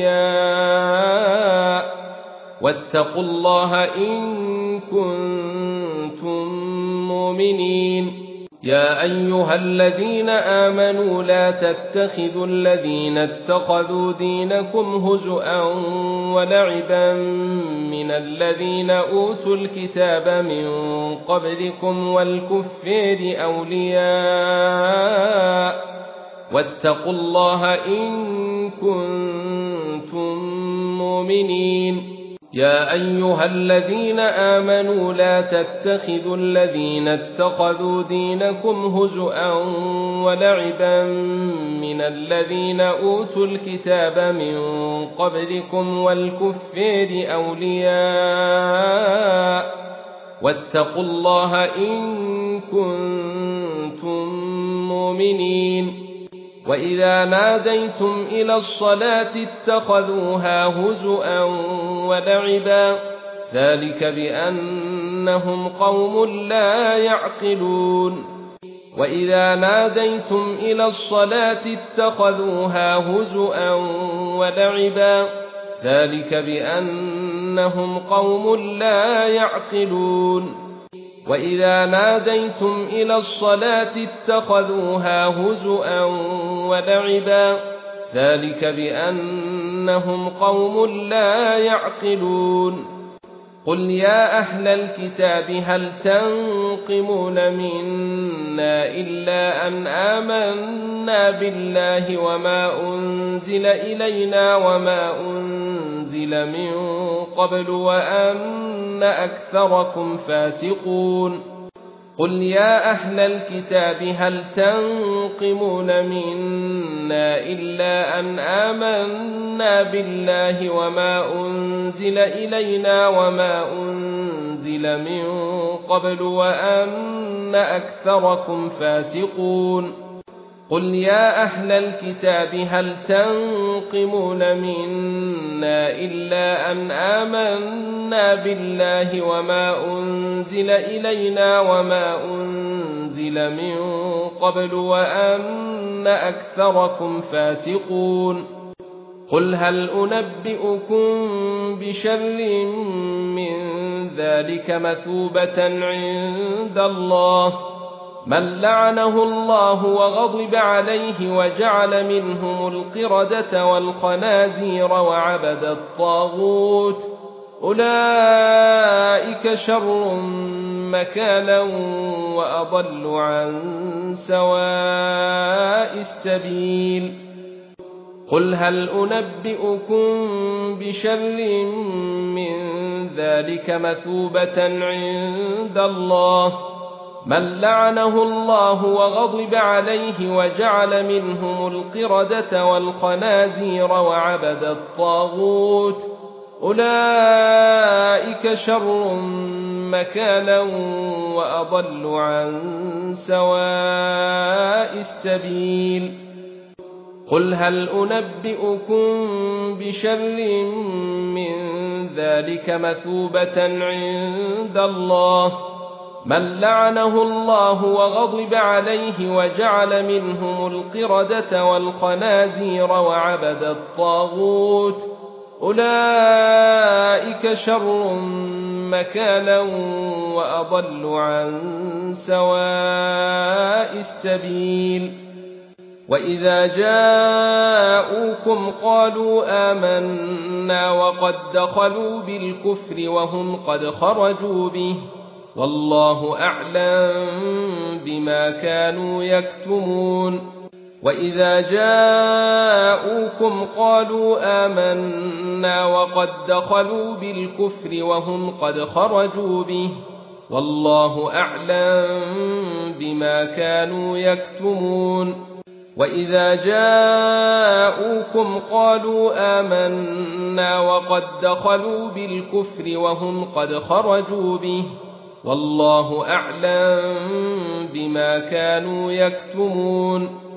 أولياء واتقوا الله إن كنتم مؤمنين. يا أيها الذين آمنوا لا تتخذوا الذين اتخذوا دينكم هزؤا ولعبا من الذين أوتوا الكتاب من قبلكم والكفار أولياء واتقوا الله إن كنتم مؤمنين. يا أيها الذين آمنوا لا تتخذوا الذين اتخذوا دينكم هزؤا ولعبا من الذين أوتوا الكتاب من قبلكم والكفار أولياء واتقوا الله إن كنتم مؤمنين. وإذا ناديتم إلى الصلاة اتخذوها هزؤا ولعبا ذلك بأنهم قوم لا يعقلون. وإذا ناديتم إلى الصلاة اتخذوها هزؤا ولعبا ذلك بأنهم قوم لا يعقلون. وإذا ناديتم إلى الصلاة اتخذوها هزؤا ولعبا ذلك بأنهم قوم لا يعقلون. قل يا أهل الكتاب هل تنقمون منا إلا أن آمنا بالله وما أنزل إلينا وما أنزل من قبل وأن أكثركم فاسقون. قل يا أهل الكتاب هل تنقمون منا إلا أن آمنا بالله وما أنزل إلينا وما أنزل من قبل وأن أكثركم فاسقون. قل يا أهل الكتاب هل تنقمون منا إلا أن آمنا بالله وما أنزل إلينا وما أنزل من قبل وأن أكثركم فاسقون. قل هل أنبئكم بشر من ذلك مثوبة عند الله من لعنه الله وغضب عليه وجعل منهم القردة والخنازير وعبد الطاغوت أولئك شر مكانا وأضل عن سواء السبيل. قل هل أنبئكم بشر من ذلك مثوبة عند الله من لعنه الله وغضب عليه وجعل منهم القردة والخنازير وعبد الطاغوت أولئك شر مكانا وأضل عن سواء السبيل. قل هل أنبئكم بشر من ذلك مثوبة عند الله من لعنه الله وغضب عليه وجعل منهم القردة والخنازير وعبد الطاغوت أولئك شر مكانا وأضل عن سواء السبيل. وإذا جاءوكم قالوا آمنا وقد دخلوا بالكفر وهم قد خرجوا به والله أعلم بما كانوا يكتمون. وإذا جاءوكم قالوا آمنا وقد دخلوا بالكفر وهم قد خرجوا به والله أعلم بما كانوا يكتمون. وإذا جاءوكم قالوا آمنا وقد دخلوا بالكفر وهم قد خرجوا به والله أعلم بما كانوا يكتمون.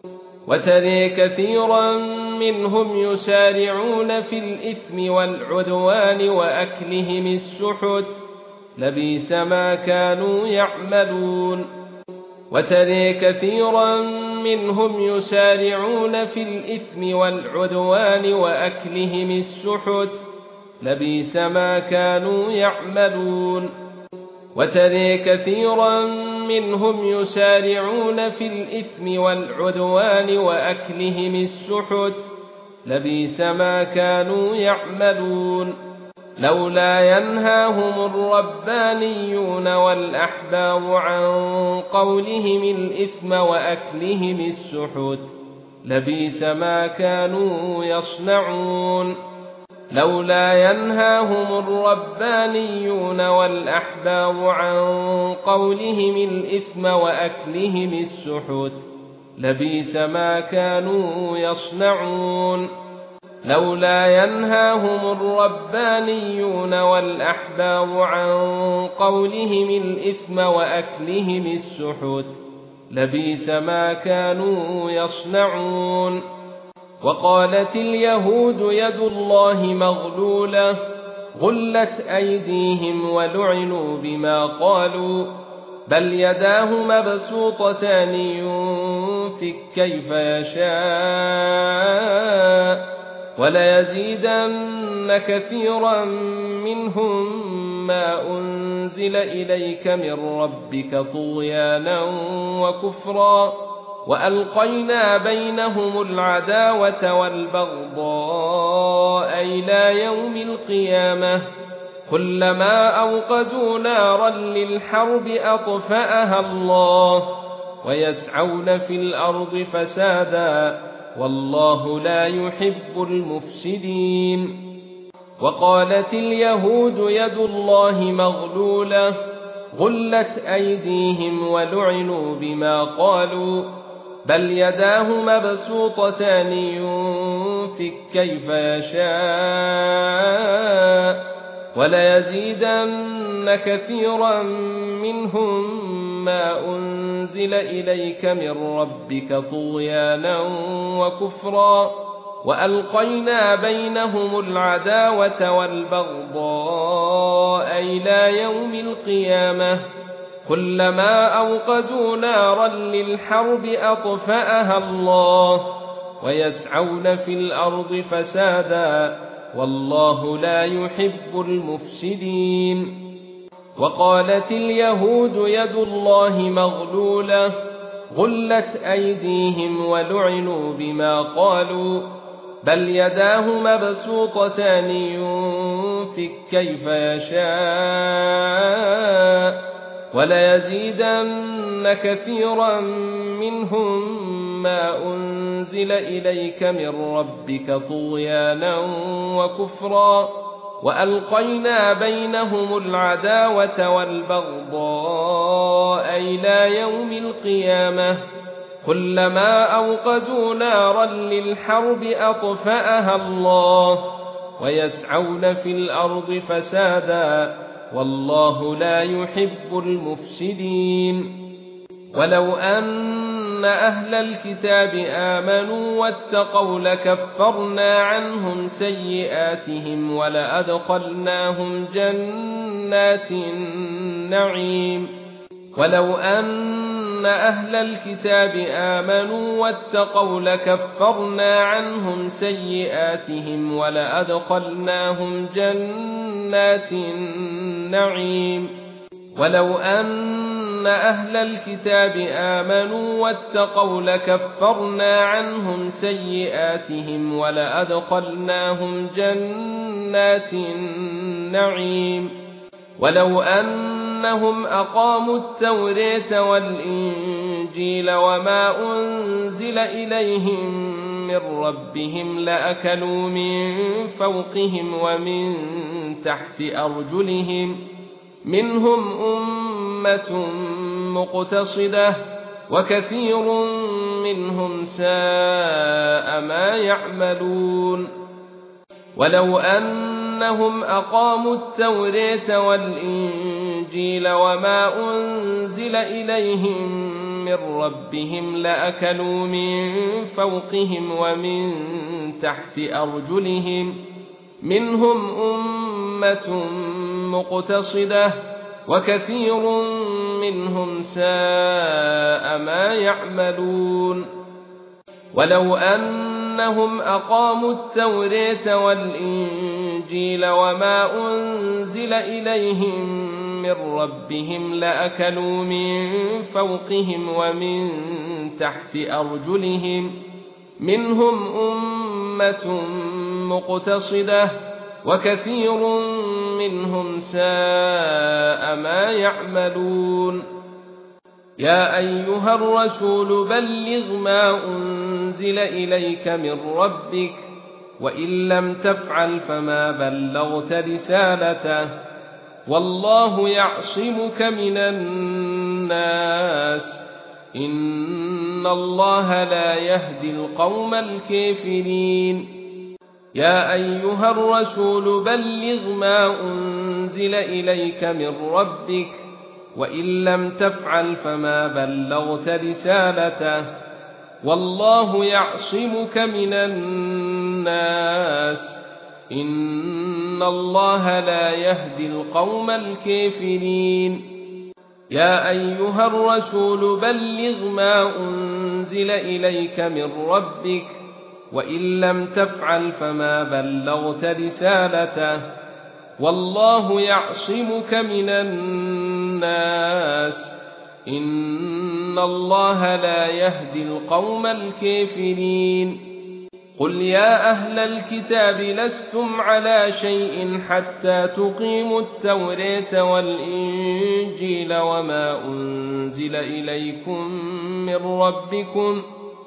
وترى كثيرا منهم يسارعون في الإثم والعدوان وأكلهم السحت لبئس ما كانوا يعملون وترى كثيرا منهم يسارعون في الإثم والعدوان وأكلهم السحت لبئس ما كانوا يعملون وترى كثيرا منهم يسارعون في الإثم والعدوان وأكلهم السحت لبئس ما كانوا يعملون لولا ينهاهم الربانيون والأحبار عن قولهم الإثم وأكلهم السحت لبئس ما كانوا يصنعون لولا ينهاهم الربانيون والأحبار عن قولهم الإثم وأكلهم السحت لبئس ما كانوا يصنعون لولا ينهاهم الربانيون والأحبار عن قولهم الإثم وأكلهم السحت لبئس ما كانوا يصنعون وقالت اليهود يد الله مغلولة غلت أيديهم ولعنوا بما قالوا بل يداه مبسوطتان ينفق كيف يشاء وليزيدن كثيرا منهم ما أنزل إليك من ربك طغيانا وكفرا وألقينا بينهم العداوة والبغضاء إلى يوم القيامة كلما أوقدوا نارا للحرب أطفأها الله ويسعون في الأرض فسادا والله لا يحب المفسدين وقالت اليهود يد الله مغلولة غلت أيديهم ولعنوا بما قالوا بل يداه مبسوطتان ينفق كيف يشاء وليزيدن كثيرا منهم ما أنزل إليك من ربك طغيانا وكفرا وألقينا بينهم العداوة والبغضاء إلى يوم القيامة كلما أوقدوا نارا للحرب أطفأها الله ويسعون في الأرض فسادا والله لا يحب المفسدين وقالت اليهود يد الله مغلولة غلت أيديهم ولعنوا بما قالوا بل يداه مبسوطتان ينفق كيف يشاء وليزيدن كثيرا منهم ما أنزل إليك من ربك طغيانا وكفرا وألقينا بينهم العداوة والبغضاء إلى يوم القيامة كلما أوقدوا نارا للحرب أطفأها الله ويسعون في الأرض فسادا والله لا يحب المفسدين ولو أن أهل الكتاب آمنوا واتقوا لكفرنا عنهم سيئاتهم ولأدخلناهم جنات النعيم ولو أن أهل الكتاب آمنوا واتقوا لكفرنا عنهم سيئاتهم ولأدخلناهم جنات النعيم ولو أن أهل الكتاب آمنوا واتقوا لكفرنا عنهم سيئاتهم ولأدخلناهم جنات النعيم ولو أنهم أقاموا التوراة والإنجيل وما أنزل إليهم من ربهم لأكلوا من فوقهم ومن تحت أرجلهم منهم أمة مقتصدة وكثير منهم ساء ما يعملون ولو أنهم أقاموا التوراة والإنجيل وما أنزل إليهم من ربهم لأكلوا من فوقهم ومن تحت أرجلهم منهم أمة مقتصدة وكثير منهم ساء ما يعملون ولو أنهم أقاموا التوراة والإنجيل وما أنزل إليهم من ربهم لأكلوا من فوقهم ومن تحت أرجلهم منهم أمة مقتصدة وكثير منهم ساء ما يعملون يا أيها الرسول بلغ ما أنزل إليك من ربك وإن لم تفعل فما بلغت رسالته والله يعصمك من الناس إن الله لا يهدي القوم الكافرين يا أيها الرسول بلغ ما أنزل إليك من ربك وإن لم تفعل فما بلغت رسالته والله يعصمك من الناس إن الله لا يهدي القوم الكافرين يا أيها الرسول بلغ ما أنزل إليك من ربك وإن لم تفعل فما بلغت رسالته والله يعصمك من الناس إن الله لا يهدي القوم الكافرين قل يا أهل الكتاب لستم على شيء حتى تقيموا التوراة والإنجيل وما أنزل إليكم من ربكم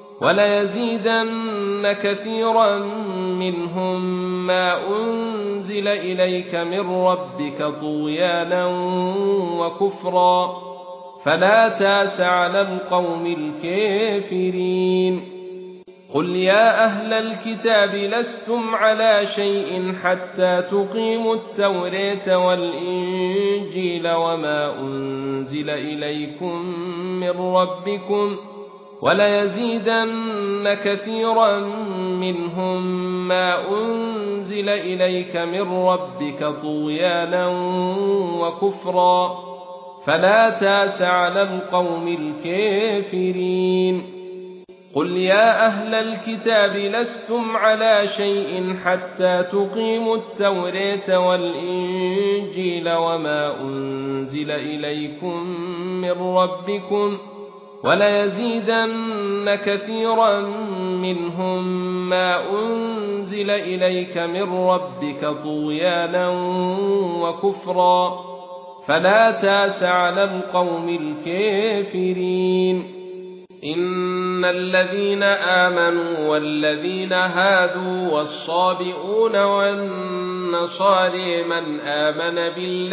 وليزيدن كثيرا منهم ما أنزل إليك من ربك طغيانا وكفرا فلا تأس على القوم الكافرين قل يا أهل الكتاب لستم على شيء حتى تقيموا التوراة والإنجيل وما أنزل إليكم من ربكم وليزيدن كثيرا منهم ما أنزل إليك من ربك طغيانا وكفرا فلا تأس على القوم الكافرين قل يا أهل الكتاب لستم على شيء حتى تقيموا التوراة والإنجيل وما أنزل إليكم من ربكم وليزيدن كثيرا منهم ما أنزل إليك من ربك طغيانا وكفرا فلا تأس على القوم الكافرين إن الذين آمنوا والذين هادوا والصابئون والنصارى من آمن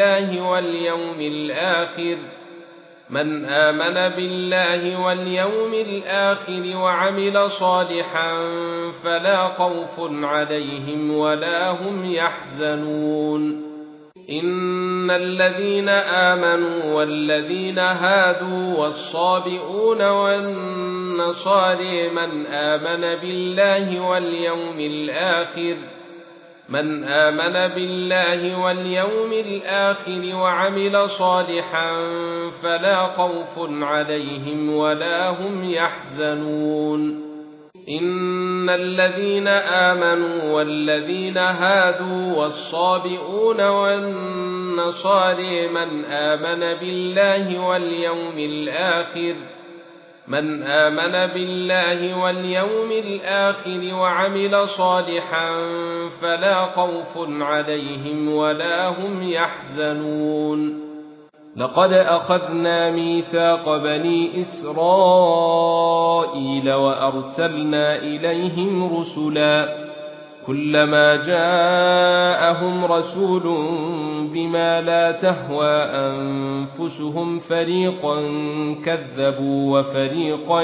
بالله واليوم الآخر وعمل صالحا فلا خوف عليهم ولا هم يحزنون إن الذين آمنوا والذين هادوا والصابئون والنصارى من آمن بالله واليوم الآخر وعمل صالحا فلا خوف عليهم ولا هم يحزنون إن الذين آمنوا والذين هادوا والصابئون والنصارى من آمن بالله واليوم الآخر وعمل صالحا فلا خوف عليهم ولا هم يحزنون لقد أخذنا ميثاق بني إسرائيل وأرسلنا إليهم رسلا كلما جاءهم رسول بما لا تهوى أنفسهم فريقا كذبوا وفريقا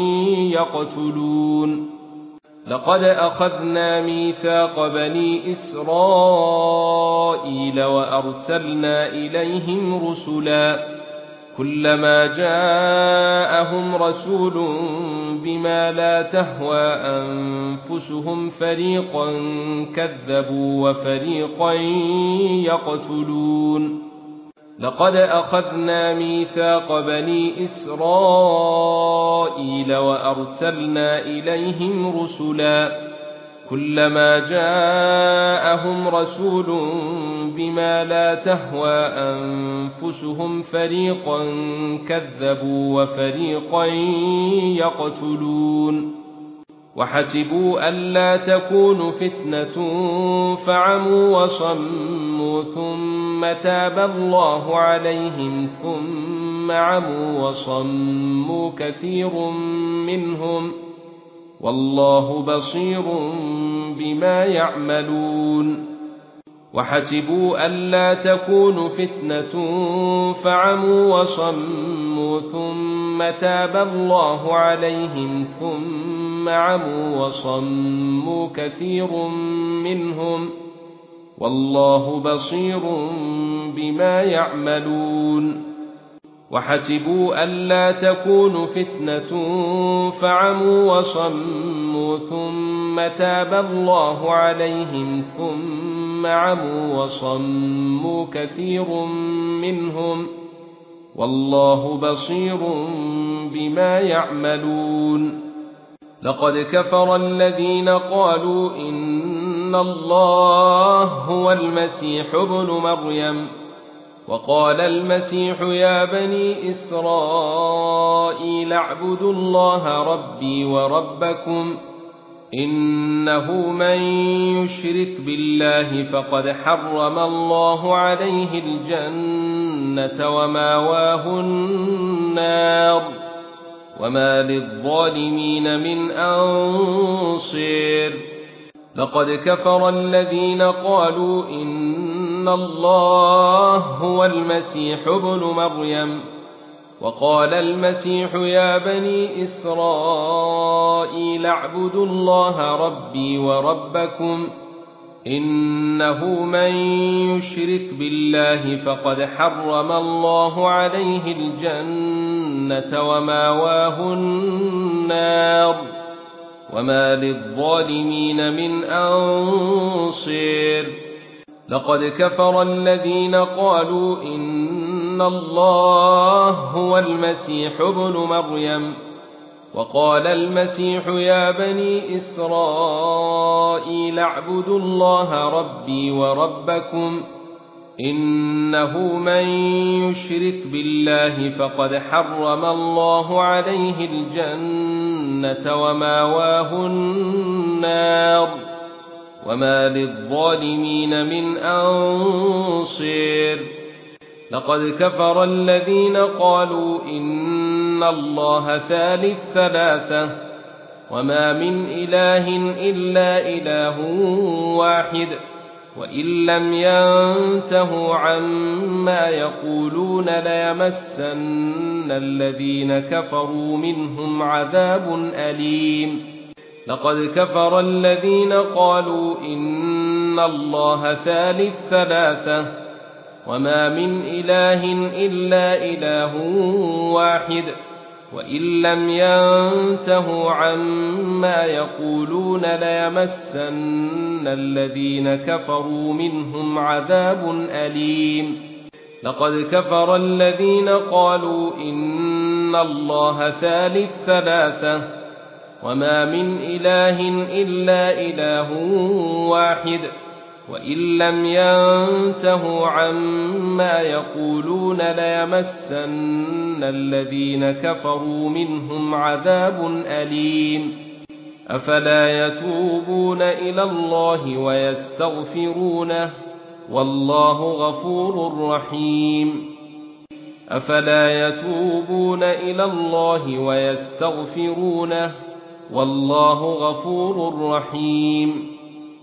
يقتلون لقد أخذنا ميثاق بني إسرائيل وأرسلنا إليهم رسلا كلما جاءهم رسول بما لا تهوى أنفسهم فريقا كذبوا وفريقا يقتلون لقد أخذنا ميثاق بني إسرائيل وأرسلنا إليهم رسلا كلما جاءهم رسول بما لا تهوى أنفسهم فريقا كذبوا وفريقا يقتلون وحسبوا ألا تكون فتنة فعموا وصموا ثم تاب الله عليهم ثم عموا وصموا كثير منهم والله بصير بما يعملون وحسبوا ألا تكون فتنة فعموا وصموا ثم تاب الله عليهم ثم عموا وصموا كثير منهم والله بصير بما يعملون وحسبوا ألا تكون فتنة فعموا وصموا ثم تاب الله عليهم ثم عموا وصموا كثير منهم والله بصير بما يعملون لقد كفر الذين قالوا إن الله هو المسيح ابن مريم وقال المسيح يا بني إسرائيل اعبدوا الله ربي وربكم إنه من يشرك بالله فقد حرم الله عليه الجنة وماواه النار وما للظالمين من أنصير لقد كفر الذين قالوا إن الله هو المسيح ابن مريم وقال المسيح يا بني إسرائيل اعبدوا الله ربي وربكم إنه من يشرك بالله فقد حرم الله عليه الجنة وماواه النار وما للظالمين من أنصير لقد كفر الذين قالوا إن الله هو المسيح ابن مريم وقال المسيح يا بني إسرائيل اعبدوا الله ربي وربكم إنه من يشرك بالله فقد حرم الله عليه الجنة وماواه النار وما للظالمين من أنصير لقد كفر الذين قالوا إن الله ثالث ثلاثة وما من إله إلا إله واحد وإن لم ينتهوا عما يقولون ليمسن الذين كفروا منهم عذاب أليم لقد كفر الذين قالوا إن الله ثالث ثلاثة وما من إله إلا إله واحد وإن لم ينتهوا عما يقولون ليمسن الذين كفروا منهم عذاب أليم لقد كفر الذين قالوا إن الله ثالث ثلاثة وما من إله إلا إله واحد وإن لم ينتهوا عما يقولون ليمسن الذين كفروا منهم عذاب أليم أفلا يتوبون إلى الله ويستغفرونه والله غفور رحيم أفلا يتوبون إلى الله ويستغفرونه والله غفور رحيم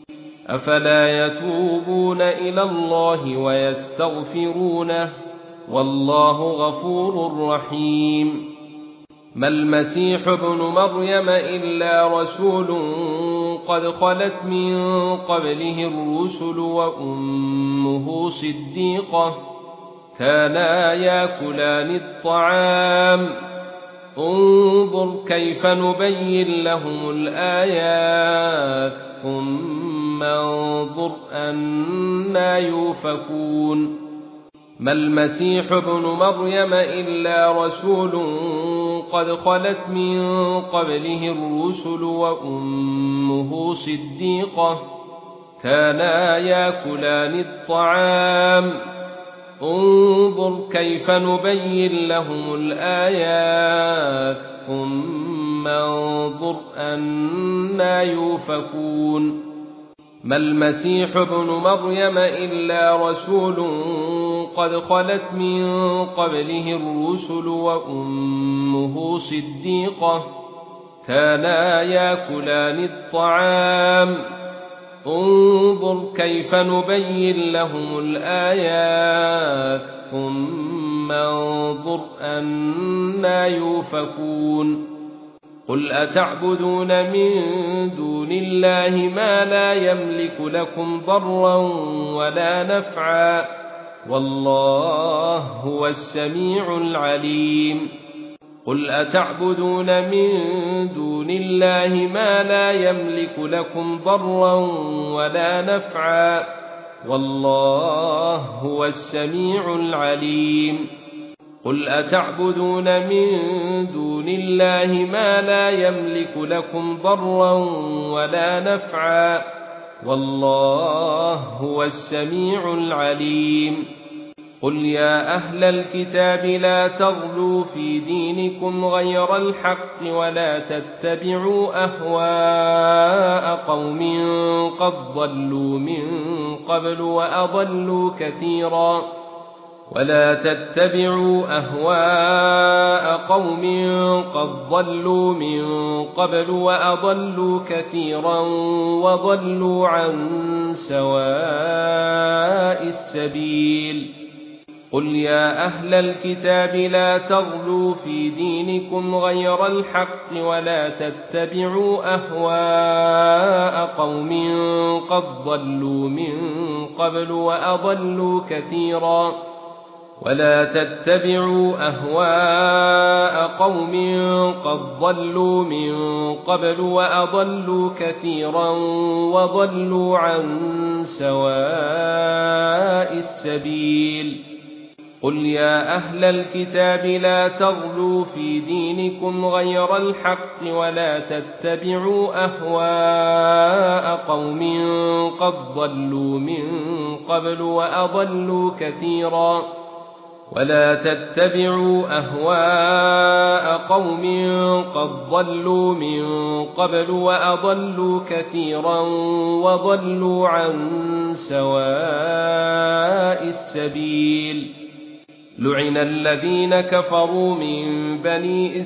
أفلا يتوبون إلى الله ويستغفرونه والله غفور رحيم ما المسيح ابن مريم إلا رسول قد خلت من قبله الرسل وأمه صديقة كانا ياكلان الطعام انظر كيف نبين لهم الآيات ثم انظر أنى يؤفكون ما المسيح ابن مريم إلا رسول قد خلت من قبله الرسل وأمه صديقة كانا ياكلان الطعام انظر كيف نبين لهم الآيات ثم انظر أنى يؤفكون ما المسيح ابن مريم إلا رسول قد خلت من قبله الرسل وأمه صديقة كانا ياكلان الطعام انظر كيف نبين لهم الآيات ثم انظر أنى يؤفكون قل أتعبدون من دون الله ما لا يملك لكم ضرا ولا نفعا والله هو السميع العليم قل أتعبدون من دون الله ما لا يملك لكم ضرا ولا نفعا والله هو السميع العليم قل أتعبدون من دون الله ما لا يملك لكم ضرا ولا نفعا والله هو السميع العليم قل يا أهل الكتاب لا تغلوا في دينكم غير الحق ولا تتبعوا أهواء قوم قد ضلوا من قبل وأضلوا كثيرا ولا تتبعوا أهواء قوم قد ضلوا من قبل وأضلوا كثيرا وضلوا عن سواء السبيل قل يا أهل الكتاب لا تغلوا في دينكم غير الحق ولا تتبعوا أهواء قوم قد ضلوا من قبل وأضلوا كثيرا ولا تتبعوا أهواء قوم قد ضلوا من قبل وأضلوا كثيرا وضلوا عن سواء السبيل قل يا أهل الكتاب لا تغلوا في دينكم غير الحق ولا تتبعوا أهواء قوم قد ضلوا من قبل وأضلوا كثيرا ولا تتبعوا أهواء قوم قد ضلوا من قبل وأضلوا كثيرا وضلوا عن سواء السبيل لعن الذين كفروا من بني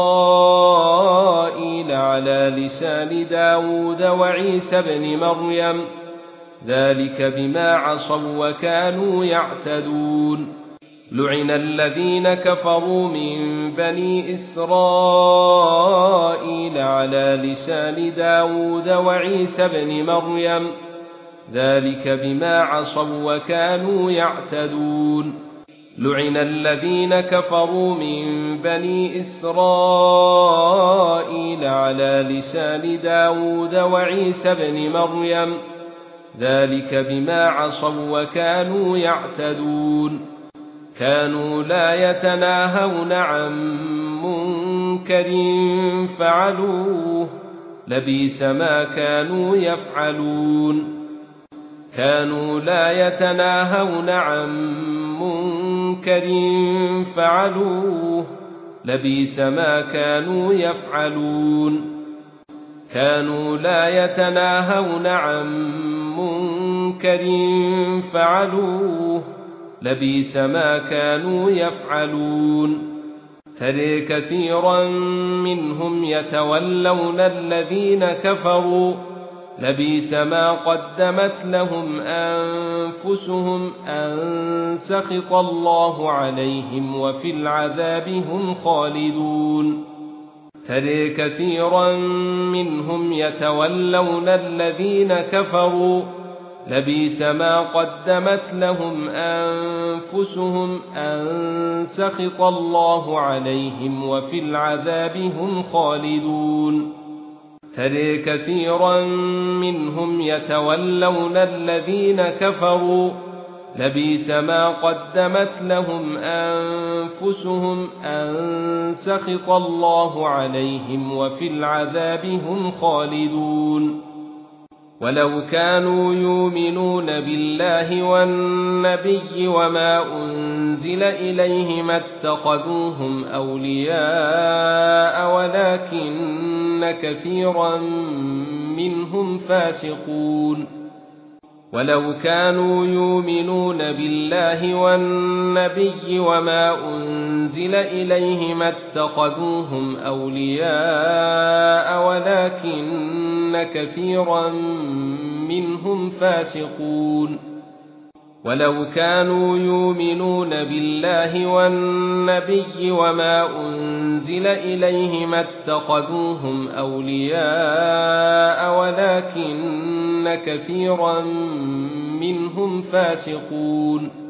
إسرائيل على لسان داود وعيسى بن مريم ذلك بما عصوا وكانوا يعتدون لعن الذين كفروا من بني إسرائيل على لسان داود وعيسى بن مريم ذلك بما عصوا وكانوا يعتدون لعن الذين كفروا من بني إسرائيل على لسان داود وعيسى بن مريم ذلك بما عصوا وكانوا يعتدون كانوا لا يتناهون عن منكر فعلوه لبئس ما كانوا يفعلون كانوا لا يتناهون عن منكر فعلوه لبئس ما كانوا يفعلون كانوا لا يتناهون عن منكر فعلوه لبئس ما كانوا يفعلون ترى كثيرا منهم يتولون الذين كفروا لبئس ما قدمت لهم أنفسهم أن سخط الله عليهم وفي العذاب هم خالدون ترى كثيرا منهم يتولون الذين كفروا لبئس ما قدمت لهم أنفسهم أن سخط الله عليهم وفي العذاب هم خالدون ترى كثيرا منهم يتولون الذين كفروا لبئس ما قدمت لهم أنفسهم أن سخط الله عليهم وفي العذاب هم خالدون ولو كانوا يؤمنون بالله والنبي وما أنزل إليه ما اتخذوهم أولياء ولكن كثيرا منهم فاسقون ولو كانوا يؤمنون بالله والنبي وما أنزل إليه ما اتخذوهم أولياء ولكن كثيرا منهم فاسقون ولو كانوا يؤمنون بالله والنبي وما أنزل إليه ما اتخذوهم أولياء ولكن كثيرا منهم فاسقون